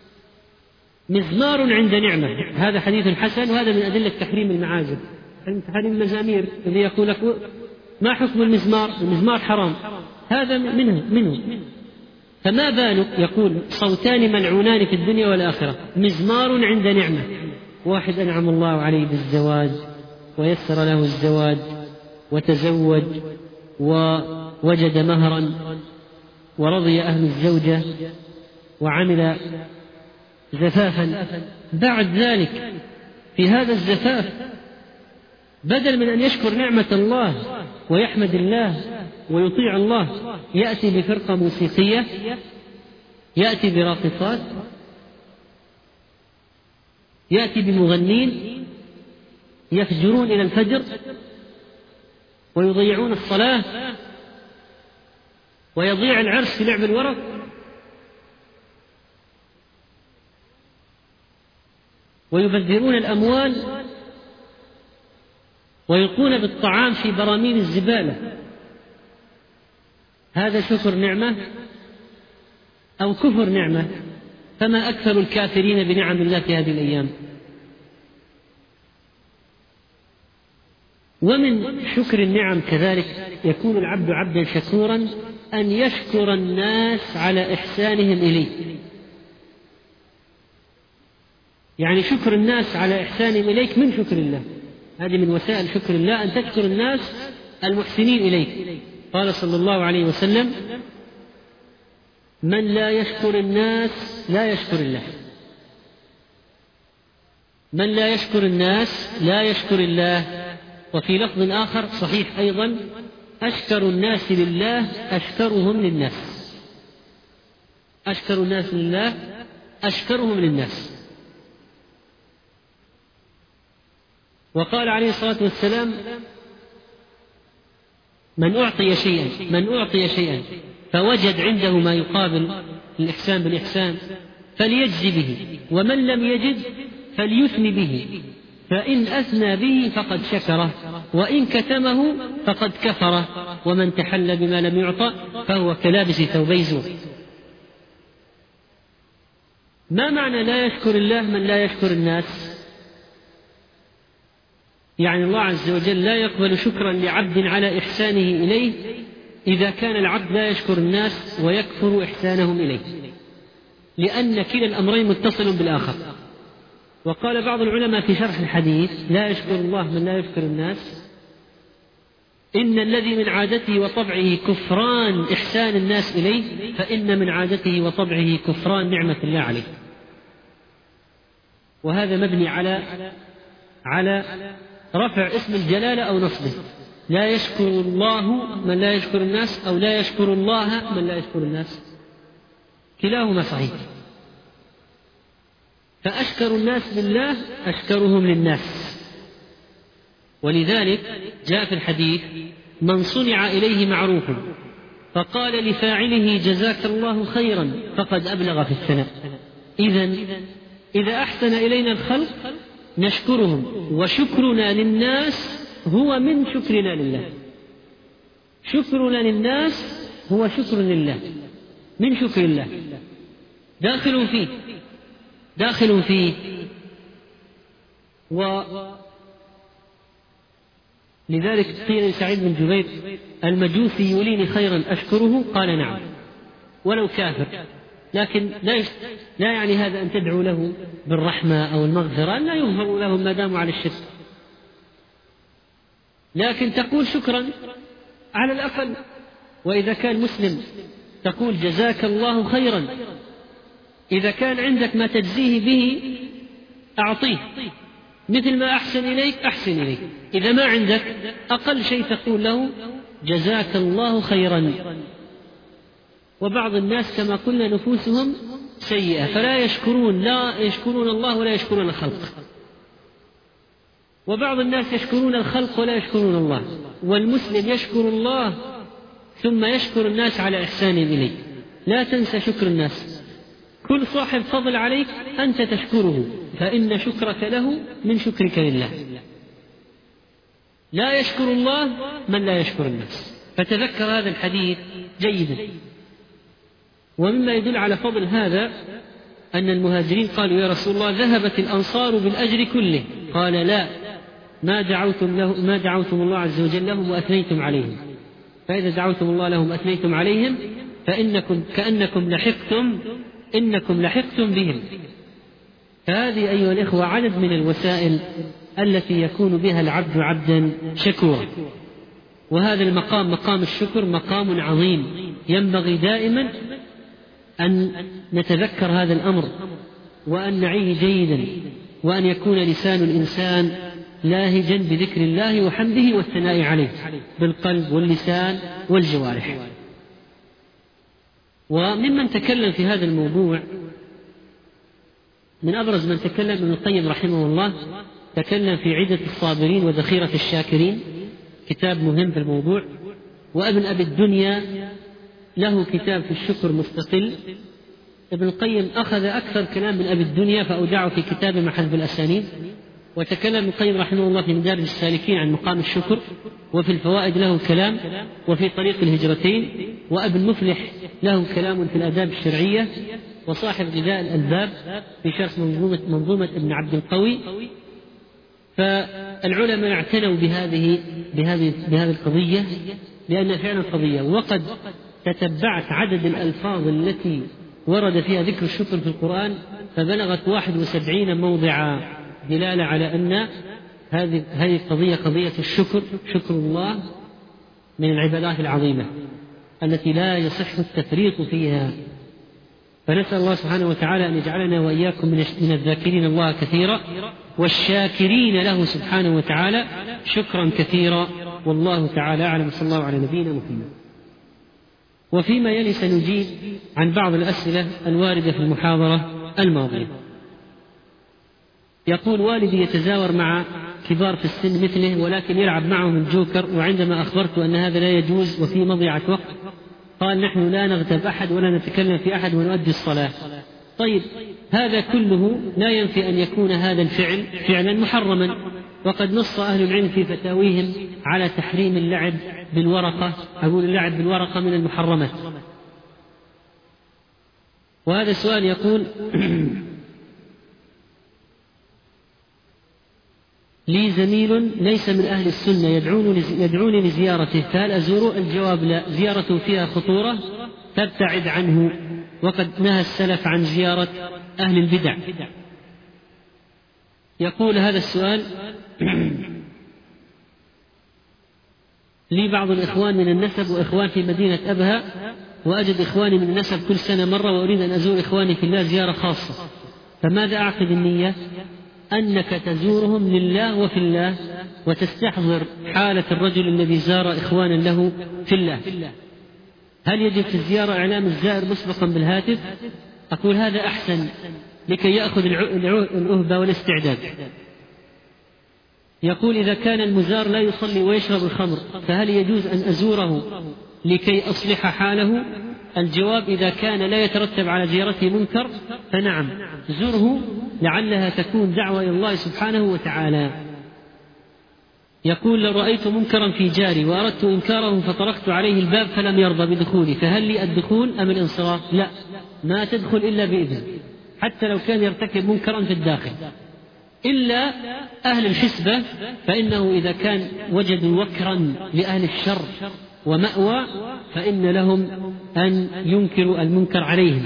مزمار عند نعمة، هذا حديث حسن، وهذا من أدلة تحريم المعازف، تحريم المزامير. الذي يقول لك ما حكم المزمار؟ المزمار حرام، هذا منه. فما بالك يقول: صوتان ملعونان في الدنيا والآخرة، مزمار عند نعمة. واحد أنعم الله عليه بالزواج ويسر له الزواج وتزوج ووجد مهرا ورضي أهل الزوجة وعمل زفافا، بعد ذلك في هذا الزفاف بدل من أن يشكر نعمة الله ويحمد الله ويطيع الله يأتي بفرقة موسيقية، يأتي براقصات، يأتي بمغنين يفجرون إلى الفجر ويضيعون الصلاة، ويضيع العرس في لعب الورق. ويبذرون الأموال ويلقون بالطعام في براميل الزبالة. هذا شكر نعمة أو كفر نعمة؟ فما أكثر الكافرين بنعم الله في هذه الأيام. ومن شكر النعم كذلك يكون العبد عبدا شكورا أن يشكر الناس على إحسانهم إليه. يعني شكر الناس على إحسانهم إليك من شكر الله، هذه من وسائل شكر الله، أن تشكر الناس المحسنين إليك. قال صلى الله عليه وسلم: من لا يشكر الناس لا يشكر الله. من لا يشكر الناس لا يشكر الله. وفي لفظ آخر صحيح أيضا: أشكر الناس لله أشكرهم للناس. أشكر الناس لله أشكرهم للناس. وقال عليه الصلاة والسلام: من أعطي شيئا فوجد عنده ما يقابل الإحسان بالإحسان فليجزي به، ومن لم يجد فليثني به، فإن أثنى به فقد شكره، وإن كتمه فقد كفره، ومن تحلى بما لم يعطى فهو كلابس ثوبي زور. ما معنى لا يشكر الله من لا يشكر الناس؟ يعني الله عز وجل لا يقبل شكرا لعبد على إحسانه إليه إذا كان العبد لا يشكر الناس ويكفر إحسانهم إليه، لأن كلا الأمرين متصل بالآخر. وقال بعض العلماء في شرح الحديث: لا يشكر الله من لا يشكر الناس، إن الذي من عادته وطبعه كفران إحسان الناس إليه، فإن من عادته وطبعه كفران نعمة الله عليه. وهذا مبني على رفع اسم الجلالة أو نصبه. لا يشكر الله من لا يشكر الناس، أو لا يشكر الله من لا يشكر الناس، كلاهما صحيح. فأشكر الناس لله أشكرهم للناس. ولذلك جاء في الحديث: من صنع إليه معروف فقال لفاعله جزاك الله خيرا فقد أبلغ في الثناء. إذا أحسن إلينا الخلق نشكرهم، وشكرنا للناس هو من شكرنا لله. شكرنا للناس هو شكر لله، من شكر الله، داخل فيه. ولذلك قيل لسعيد بن جبير: المجوسي يوليني خيرا أشكره؟ قال: نعم، ولو كافر. لكن لا يعني هذا أن تدعو له بالرحمة أو المغفرة، لا يغفر له ما داموا على الشرك، لكن تقول شكرا على الأقل. وإذا كان مسلم تقول جزاك الله خيرا. إذا كان عندك ما تجزيه به أعطيه، مثل ما أحسن إليك أحسن إليك. إذا ما عندك أقل شيء تقول له جزاك الله خيرا. وبعض الناس كما قلنا نفوسهم سيئة، فلا يشكرون، لا يشكرون الله ولا يشكرون الخلق. وبعض الناس يشكرون الخلق ولا يشكرون الله. والمسلم يشكر الله ثم يشكر الناس على إحسانهم إليه. لا تنسى شكر الناس. كل صاحب فضل عليك أنت تشكره، فإن شكرك له من شكرك لله. لا يشكر الله من لا يشكر الناس. فتذكر هذا الحديث جيدا. ومما يدل على فضل هذا أن المهاجرين قالوا: يا رسول الله ذهبت الأنصار بالأجر كله. قال: لا، ما دعوتم الله عز وجل لهم وأثنيتم عليهم. فإذا دعوتم الله لهم أثنيتم عليهم فإنكم كأنكم لحقتم بهم. فهذه أيها الإخوة عدد من الوسائل التي يكون بها العبد عبدا شكورا. وهذا المقام، مقام الشكر، مقام عظيم، ينبغي دائما أن نتذكر هذا الأمر وأن نعيه جيدا، وأن يكون لسان الإنسان لاهجا بذكر الله وحمده والثناء عليه بالقلب واللسان والجوارح. وممن تكلم في هذا الموضوع من أبرز من تكلم ابن القيم رحمه الله، تكلم في عدة الصابرين وذخيرة الشاكرين، كتاب مهم في الموضوع. وابن أبي الدنيا له كتاب في الشكر مستقل. ابن القيم أخذ أكثر كلام من أبي الدنيا فأودعه في كتاب مع حذف الأسانيد. وتكلم ابن القيم رحمه الله في مدارج السالكين عن مقام الشكر، وفي الفوائد له كلام، وفي طريق الهجرتين. وابن مفلح له كلام في الآداب الشرعية، وصاحب غذاء الألباب في شرح منظومة ابن عبد القوي. فالعلماء اعتنوا بهذه القضية، لأن فعلا قضية. وقد تتبعت عدد الألفاظ التي ورد فيها ذكر الشكر في القرآن فبلغت 71 موضعا، دلالة على أن هذه القضية قضية الشكر، شكر الله من العبادات العظيمة التي لا يصح التفريط فيها. فنسأل الله سبحانه وتعالى أن يجعلنا وإياكم من الذاكرين الله كثيرا والشاكرين له سبحانه وتعالى شكرا كثيرا. والله تعالى أعلم. صلى الله على نبينا محمد. وفيما يلي سنجيب عن بعض الأسئلة الواردة في المحاضرة الماضية. يقول: والدي يتزاور مع كبار في السن مثله ولكن يلعب معهم الجوكر، وعندما أخبرت أن هذا لا يجوز وفي مضيعة وقت قال: نحن لا نغتاب أحد ولا نتكلم في أحد ونؤدي الصلاة. طيب، هذا كله لا ينفي أن يكون هذا الفعل فعلا محرما، وقد نص أهل العلم في فتاويهم على تحريم اللعب بالورقة، أقول اللعب بالورقة من المحرمات. وهذا السؤال يقول: لي زميل ليس من أهل السنة يدعوني لزيارته، فهل أزوره؟ الجواب: لا، زيارته فيها خطورة فابتعد عنه، وقد نهى السلف عن زيارة أهل البدع. يقول هذا السؤال: لي بعض الإخوان من النسب وإخوان في مدينة أبها، وأجد إخواني من النسب كل سنة مرة، وأريد أن أزور إخواني في الله زيارة خاصة، فماذا أعقد النية؟ أنك تزورهم لله وفي الله، وتستحضر حالة الرجل الذي زار إخوانا له في الله. هل يجب في الزيارة إعلام الزائر مسبقا بالهاتف؟ أقول هذا أحسن لكي يأخذ الأهبة والاستعداد. يقول: إذا كان المزار لا يصلي ويشرب الخمر، فهل يجوز أن أزوره لكي أصلح حاله؟ الجواب: إذا كان لا يترتب على زيارته منكر فنعم، زره لعلها تكون دعوة إلى الله سبحانه وتعالى. يقول: لو رأيت منكرا في جاري وأردت إنكاره فطرقت عليه الباب فلم يرضى بدخولي، فهل لي الدخول أم الانصراف؟ لا، ما تدخل إلا بإذن، حتى لو كان يرتكب منكرا في الداخل، إلا أهل الحسبة، فإنه إذا كان وجدوا وكرا لأهل الشر ومأوى فإن لهم أن ينكروا المنكر عليهم.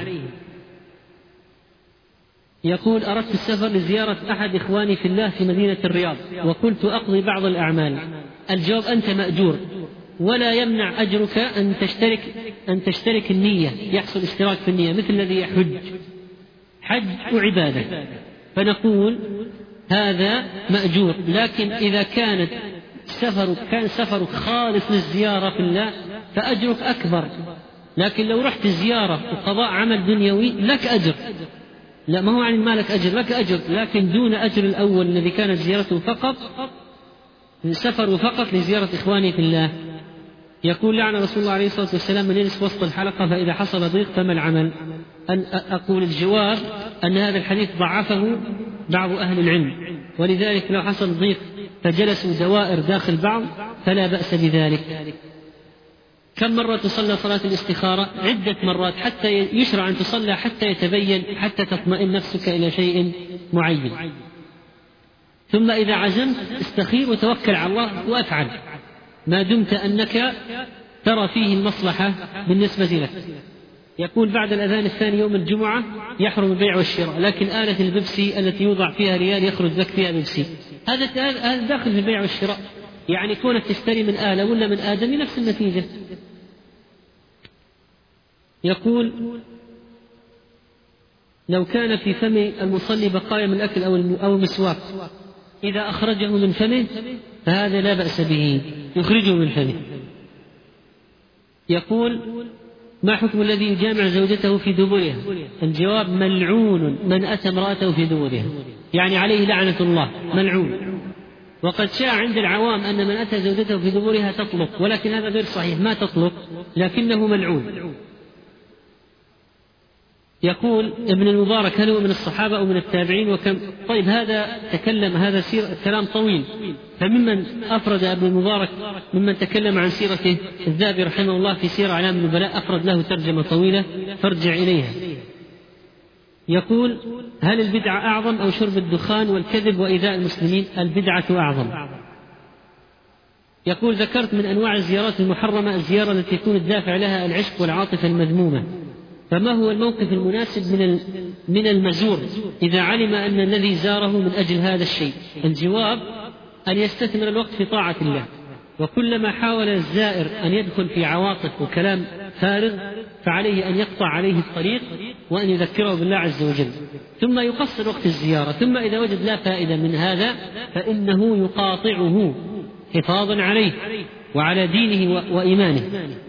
يقول: أردت السفر لزيارة أحد إخواني في الله في مدينة الرياض، وقلت أقضي بعض الأعمال. الجواب: أنت مأجور، ولا يمنع أجرك أن تشترك النية، يحصل اشتراك في النية مثل الذي يحج، حج وعبادة، فنقول هذا مأجور. لكن إذا كان سفرك خالص للزيارة في الله فأجرك أكبر. لكن لو رحت زيارة وقضاء عمل دنيوي لك أجر، لا، ما هو عن مالك أجر، لك أجر، لكن دون أجر الأول الذي كانت زيارته فقط، سفر فقط لزيارة إخواني في الله. يقول: لعن رسول الله عليه الصلاة والسلام من يجلس وسط الحلقة فإذا حصل ضيق فما العمل؟ أقول الجواب أن هذا الحديث ضعفه بعض أهل العلم، ولذلك لو حصل ضيق فجلسوا دوائر داخل بعض فلا بأس بذلك. كم مرة تصلى صلاة الاستخارة؟ عدة مرات، حتى يشرع أن تصلى حتى يتبين، حتى تطمئن نفسك إلى شيء معين. ثم إذا عزمت استخير وتوكل على الله وأفعل ما دمت أنك ترى فيه المصلحة بالنسبة لك. يقول: بعد الأذان الثاني يوم الجمعة يحرم البيع والشراء، لكن آلة البيبسي التي يوضع فيها ريال يخرج لك فيها بيبسي، هذا داخل في البيع والشراء، يعني كونك تشتري من آلة ولا من آدمي نفس النتيجة. يقول: لو كان في فم المصلي بقايا من الأكل أو المسواك، إذا أخرجه من فمه فهذا لا بأس به، يخرجه من فمه. يقول: ما حكم الذي يجامع زوجته في دبرها؟ الجواب: ملعون من أتى امرأته في دبرها، يعني عليه لعنة الله، ملعون. وقد شاع عند العوام أن من أتى زوجته في دبرها تطلق، ولكن هذا غير صحيح، ما تطلق لكنه ملعون. يقول ابن المبارك: هل هو من الصحابة أو من التابعين؟ وكم؟ طيب، هذا كلام طويل، فممن أفرد ابن المبارك ممن تكلم عن سيرته الذهبي رحمه الله في سير أعلام النبلاء، أفرد له ترجمة طويلة فارجع إليها. يقول: هل البدعة أعظم أو شرب الدخان والكذب وإيذاء المسلمين؟ البدعة أعظم. يقول: ذكرت من أنواع الزيارات المحرمة الزيارة التي يكون الدافع لها العشق والعاطفة المذمومة، فما هو الموقف المناسب من المزور إذا علم أن الذي زاره من أجل هذا الشيء؟ الجواب: أن يستثمر الوقت في طاعة الله، وكلما حاول الزائر أن يدخل في عواطف وكلام فارغ فعليه أن يقطع عليه الطريق وأن يذكره بالله عز وجل، ثم يقصر وقت الزيارة، ثم إذا وجد لا فائدة من هذا فإنه يقاطعه حفاظا عليه وعلى دينه وإيمانه.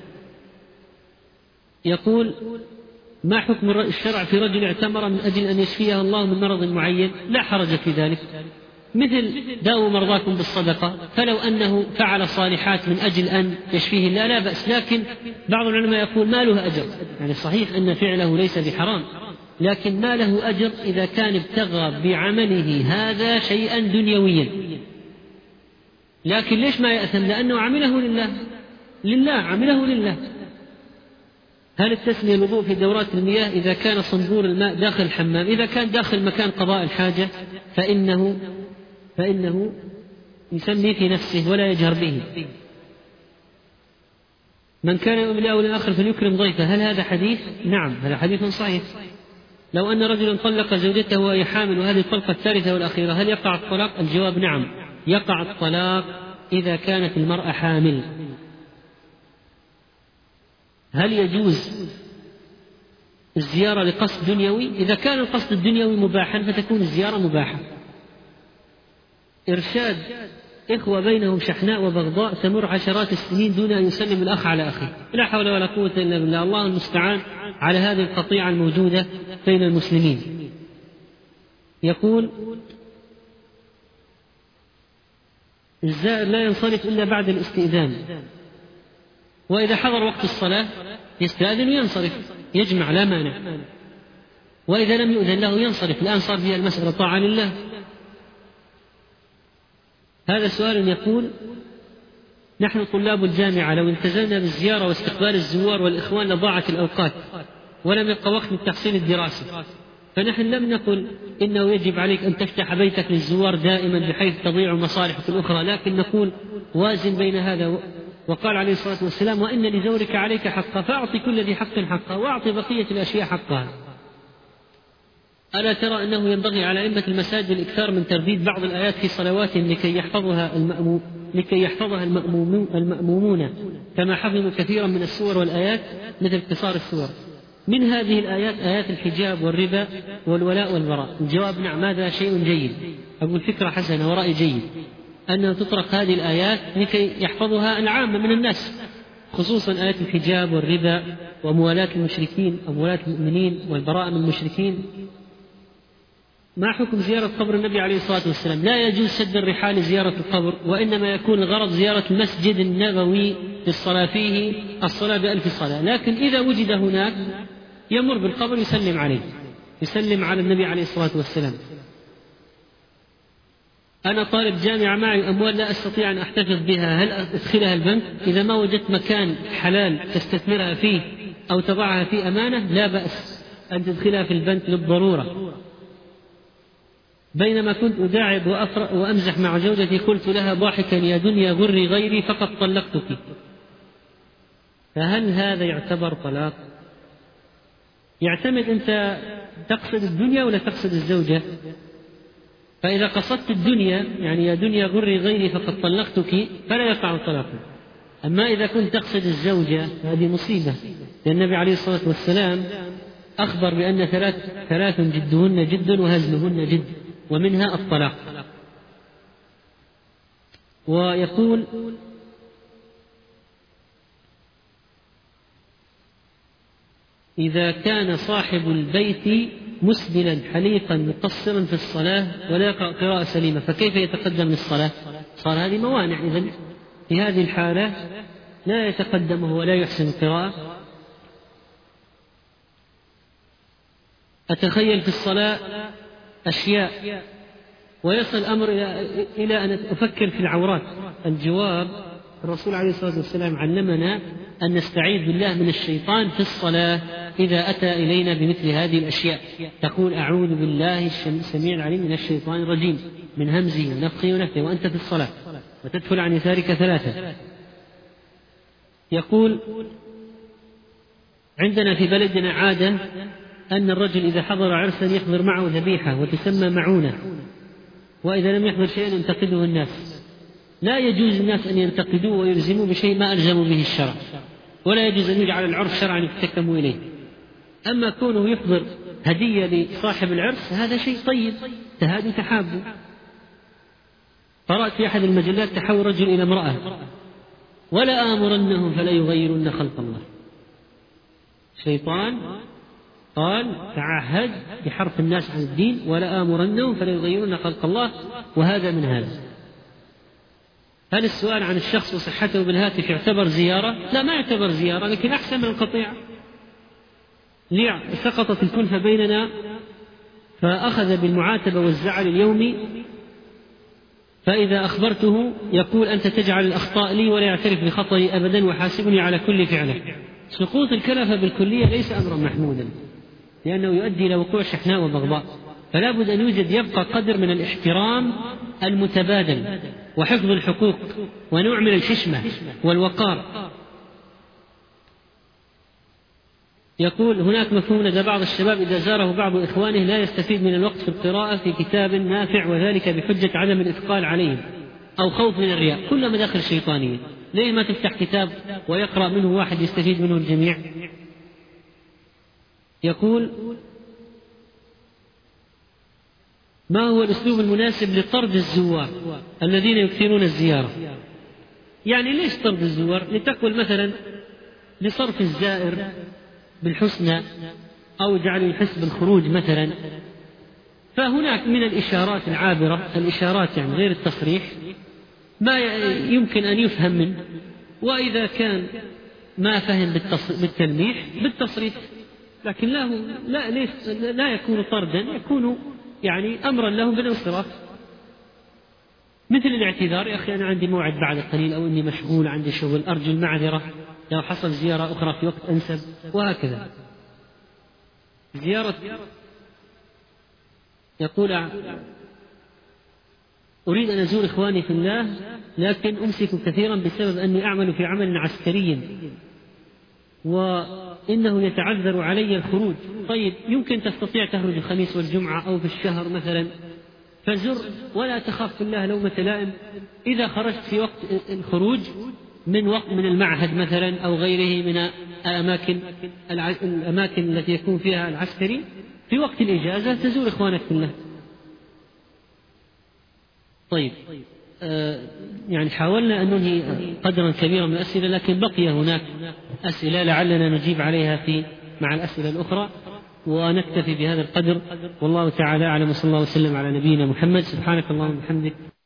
يقول: ما حكم الشرع في رجل اعتمر من أجل أن يشفيه الله من مرض معين؟ لا حرج في ذلك، مثل داووا مرضاكم بالصدقة، فلو أنه فعل صالحات من أجل أن يشفيه الله لا بأس، لكن بعض العلماء يقول ما له أجر، يعني صحيح أن فعله ليس بحرام، لكن ما له أجر إذا كان ابتغى بعمله هذا شيئا دنيويا، لكن ليش ما يأثم؟ لأنه عمله لله عمله لله. هل التسمية الوضوء في دورات المياه إذا كان صنبور الماء داخل الحمام؟ إذا كان داخل مكان قضاء الحاجة فإنه يسمي في نفسه ولا يجهر به. من كان يؤمن بالله واليوم الآخر فليكرم ضيفه. هل هذا حديث؟ نعم، هذا حديث صحيح. لو أن رجلا طلق زوجته وهي حامل وهذه الطلقة الثالثة والأخيرة هل يقع الطلاق؟ الجواب نعم، يقع الطلاق إذا كانت المرأة حامل. هل يجوز الزيارة لقصد دنيوي؟ إذا كان القصد الدنيوي مباحا فتكون الزيارة مباحة. إرشاد إخوة بينهم شحناء وبغضاء تمر عشرات السنين دون أن يسلم الأخ على أخيه، لا حول ولا قوة إلا بالله. الله المستعان على هذه القطيعة الموجودة بين المسلمين. يقول الزائر لا ينصرف إلا بعد الاستئذان، وإذا حضر وقت الصلاة يستأذن وينصرف، يجمع لا مانع، وإذا لم يؤذن له ينصرف. الآن صار فيها المسألة طاعة لله. هذا سؤال يقول نحن طلاب الجامعة لو التزمنا بالزيارة واستقبال الزوار والإخوان لضاعت الأوقات ولم يبقى وقت للتحصيل الدراسي، فنحن لم نقل إنه يجب عليك أن تفتح بيتك للزوار دائما بحيث تضيع مصالحك الأخرى، لكن نقول وازن بين هذا. وقال عليه الصلاة والسلام وإن لزورك عليك حقا فأعطي كل ذي حق حقه وأعطي بقية الأشياء حقها. ألا ترى أنه ينبغي على أئمة المساجد الإكثار من ترديد بعض الآيات في صلواتهم لكي يحفظها المأمومون كما حفظوا كثيرا من السور والآيات مثل اختصار السور. من هذه الآيات آيات الحجاب والربا والولاء والبراء. الجواب نعم، هذا شيء جيد، أقول فكرة حسنة ورأي جيد أن تطرق هذه الآيات لكي يحفظها العامة من الناس، خصوصا آيات الحجاب والربا وموالاة المشركين أموالات المؤمنين والبراءة من المشركين. ما حكم زيارة قبر النبي عليه الصلاة والسلام؟ لا يجوز سد الرحال لزيارة القبر، وإنما يكون الغرض زيارة المسجد النبوي للصلاة فيه الصلاة ب1000 صلاة، لكن إذا وجد هناك يمر بالقبر يسلم عليه، يسلم على النبي عليه الصلاة والسلام. أنا طالب جامعة معي أموال لا أستطيع أن أحتفظ بها، هل أدخلها البنك؟ إذا ما وجدت مكان حلال تستثمرها فيه أو تضعها في أمانة لا بأس أن تدخلها في البنك للضرورة. بينما كنت أداعب وأمزح مع زوجتي قلت لها ضاحكا يا دنيا غري غيري فقد طلقتك، فهل هذا يعتبر طلاق؟ يعتمد أنت تقصد الدنيا ولا تقصد الزوجة. فإذا قصدت الدنيا يعني يا دنيا غري غيري فقد طلقتك فلا يقع الطلاق. أما إذا كنت تقصد الزوجة هذه مصيبة، لأن النبي عليه الصلاة والسلام أخبر بأن ثلاث جدهن جد وهزلهن جد، ومنها الطلاق. ويقول إذا كان صاحب البيت مسبلا حليقا مقصرا في الصلاة ولا يقرأ قراءة سليمة فكيف يتقدم للصلاة؟ صار هذه موانع. إذن في هذه الحالة لا يتقدمه ولا يحسن القراءة. أتخيل في الصلاة أشياء ويصل الأمر إلى أن أفكر في العورات. الجواب الرسول عليه الصلاة والسلام علمنا أن نستعيذ بالله من الشيطان في الصلاة إذا أتى إلينا بمثل هذه الأشياء، تقول أعوذ بالله السميع العليم من الشيطان الرجيم من همزه ونفخه ونفثه وأنت في الصلاة، وتدخل عن يسارك 3. يقول عندنا في بلدنا عادة أن الرجل إذا حضر عرسا يحضر معه ذبيحة وتسمى معونة، وإذا لم يحضر شيئا ينتقده الناس. لا يجوز الناس أن ينتقدوه ويلزموا بشيء ما ألزموا به الشرع، ولا يجوز أن يجعل العرف شرعا يتحكموا إليه. أما كونه يحضر هدية لصاحب العرس هذا شيء طيب، تهادوا تحابوا. قرأت في أحد المجلات تحول رجل إلى امرأة ولا آمرنهم فلا يغيرن خلق الله. شيطان قال تعهد بحرف الناس عن الدين ولا آمرنهم فلا يغيرن خلق الله، وهذا من هذا. هل السؤال عن الشخص وصحته بالهاتف يعتبر زيارة؟ لا، ما يعتبر زيارة، لكن أحسن من القطيعة. سقطت الكلفة بيننا فأخذ بالمعاتبة والزعل اليومي فإذا أخبرته يقول: أنت تجعل الأخطاء لي ولا يعترف بخطئي أبدا وحاسبني على كل فعله. سقوط الكلفة بالكلية ليس أمرا محمودا، لأنه يؤدي إلى وقوع شحناء وبغضاء، فلا بد أن يبقى قدر من الاحترام المتبادل وحفظ الحقوق ونوع من الحشمة والوقار. يقول: هناك مفهوم لدى بعض الشباب إذا زاره بعض إخوانه لا يستفيد من الوقت في القراءة في كتاب نافع، وذلك بحجة عدم الإثقال عليهم أو خوف من الرياء. كل مداخل شيطانية. ليه ما تفتح كتاب ويقرأ منه واحد يستفيد منه الجميع؟ يقول: ما هو الأسلوب المناسب لطرد الزوار الذين يكثرون الزيارة؟ يعني ليش طرد الزوار؟ لتقول مثلا لصرف الزائر بالحسنى أو جعله يحس بالخروج مثلا. فهناك من الإشارات العابرة، الإشارات يعني غير التصريح، ما يمكن أن يفهم منه، وإذا كان ما فهم بالتلميح بالتصريح، لكن لا يكون طردا، يكون يعني أمرا لهم بالانصراف، مثل الاعتذار: يا أخي أنا عندي موعد بعد قليل، أو إني مشغول عندي شغل، أرجو المعذرة لو حصل زيارة أخرى في وقت أنسب، وهكذا. زيارة يقول: أريد أن أزور إخواني في الله، لكن أمسك كثيرا بسبب أني أعمل في عمل عسكري وإنه يتعذر علي الخروج. طيب، يمكن تستطيع تخرج الخميس والجمعة أو في الشهر مثلا، فزر ولا تخاف في الله لومة لائم. إذا خرجت في وقت الخروج من المعهد مثلا أو غيره من الأماكن التي يكون فيها العسكري، في وقت الإجازة تزور إخوانك في الله. طيب، يعني حاولنا أن ننهي قدرا كبيرا من الأسئلة، لكن بقي هناك أسئلة لعلنا نجيب عليها مع الأسئلة الأخرى، ونكتفي بهذا القدر، والله تعالى أعلم. صلى الله وسلم على نبينا محمد. سبحانك اللهم وبحمدك.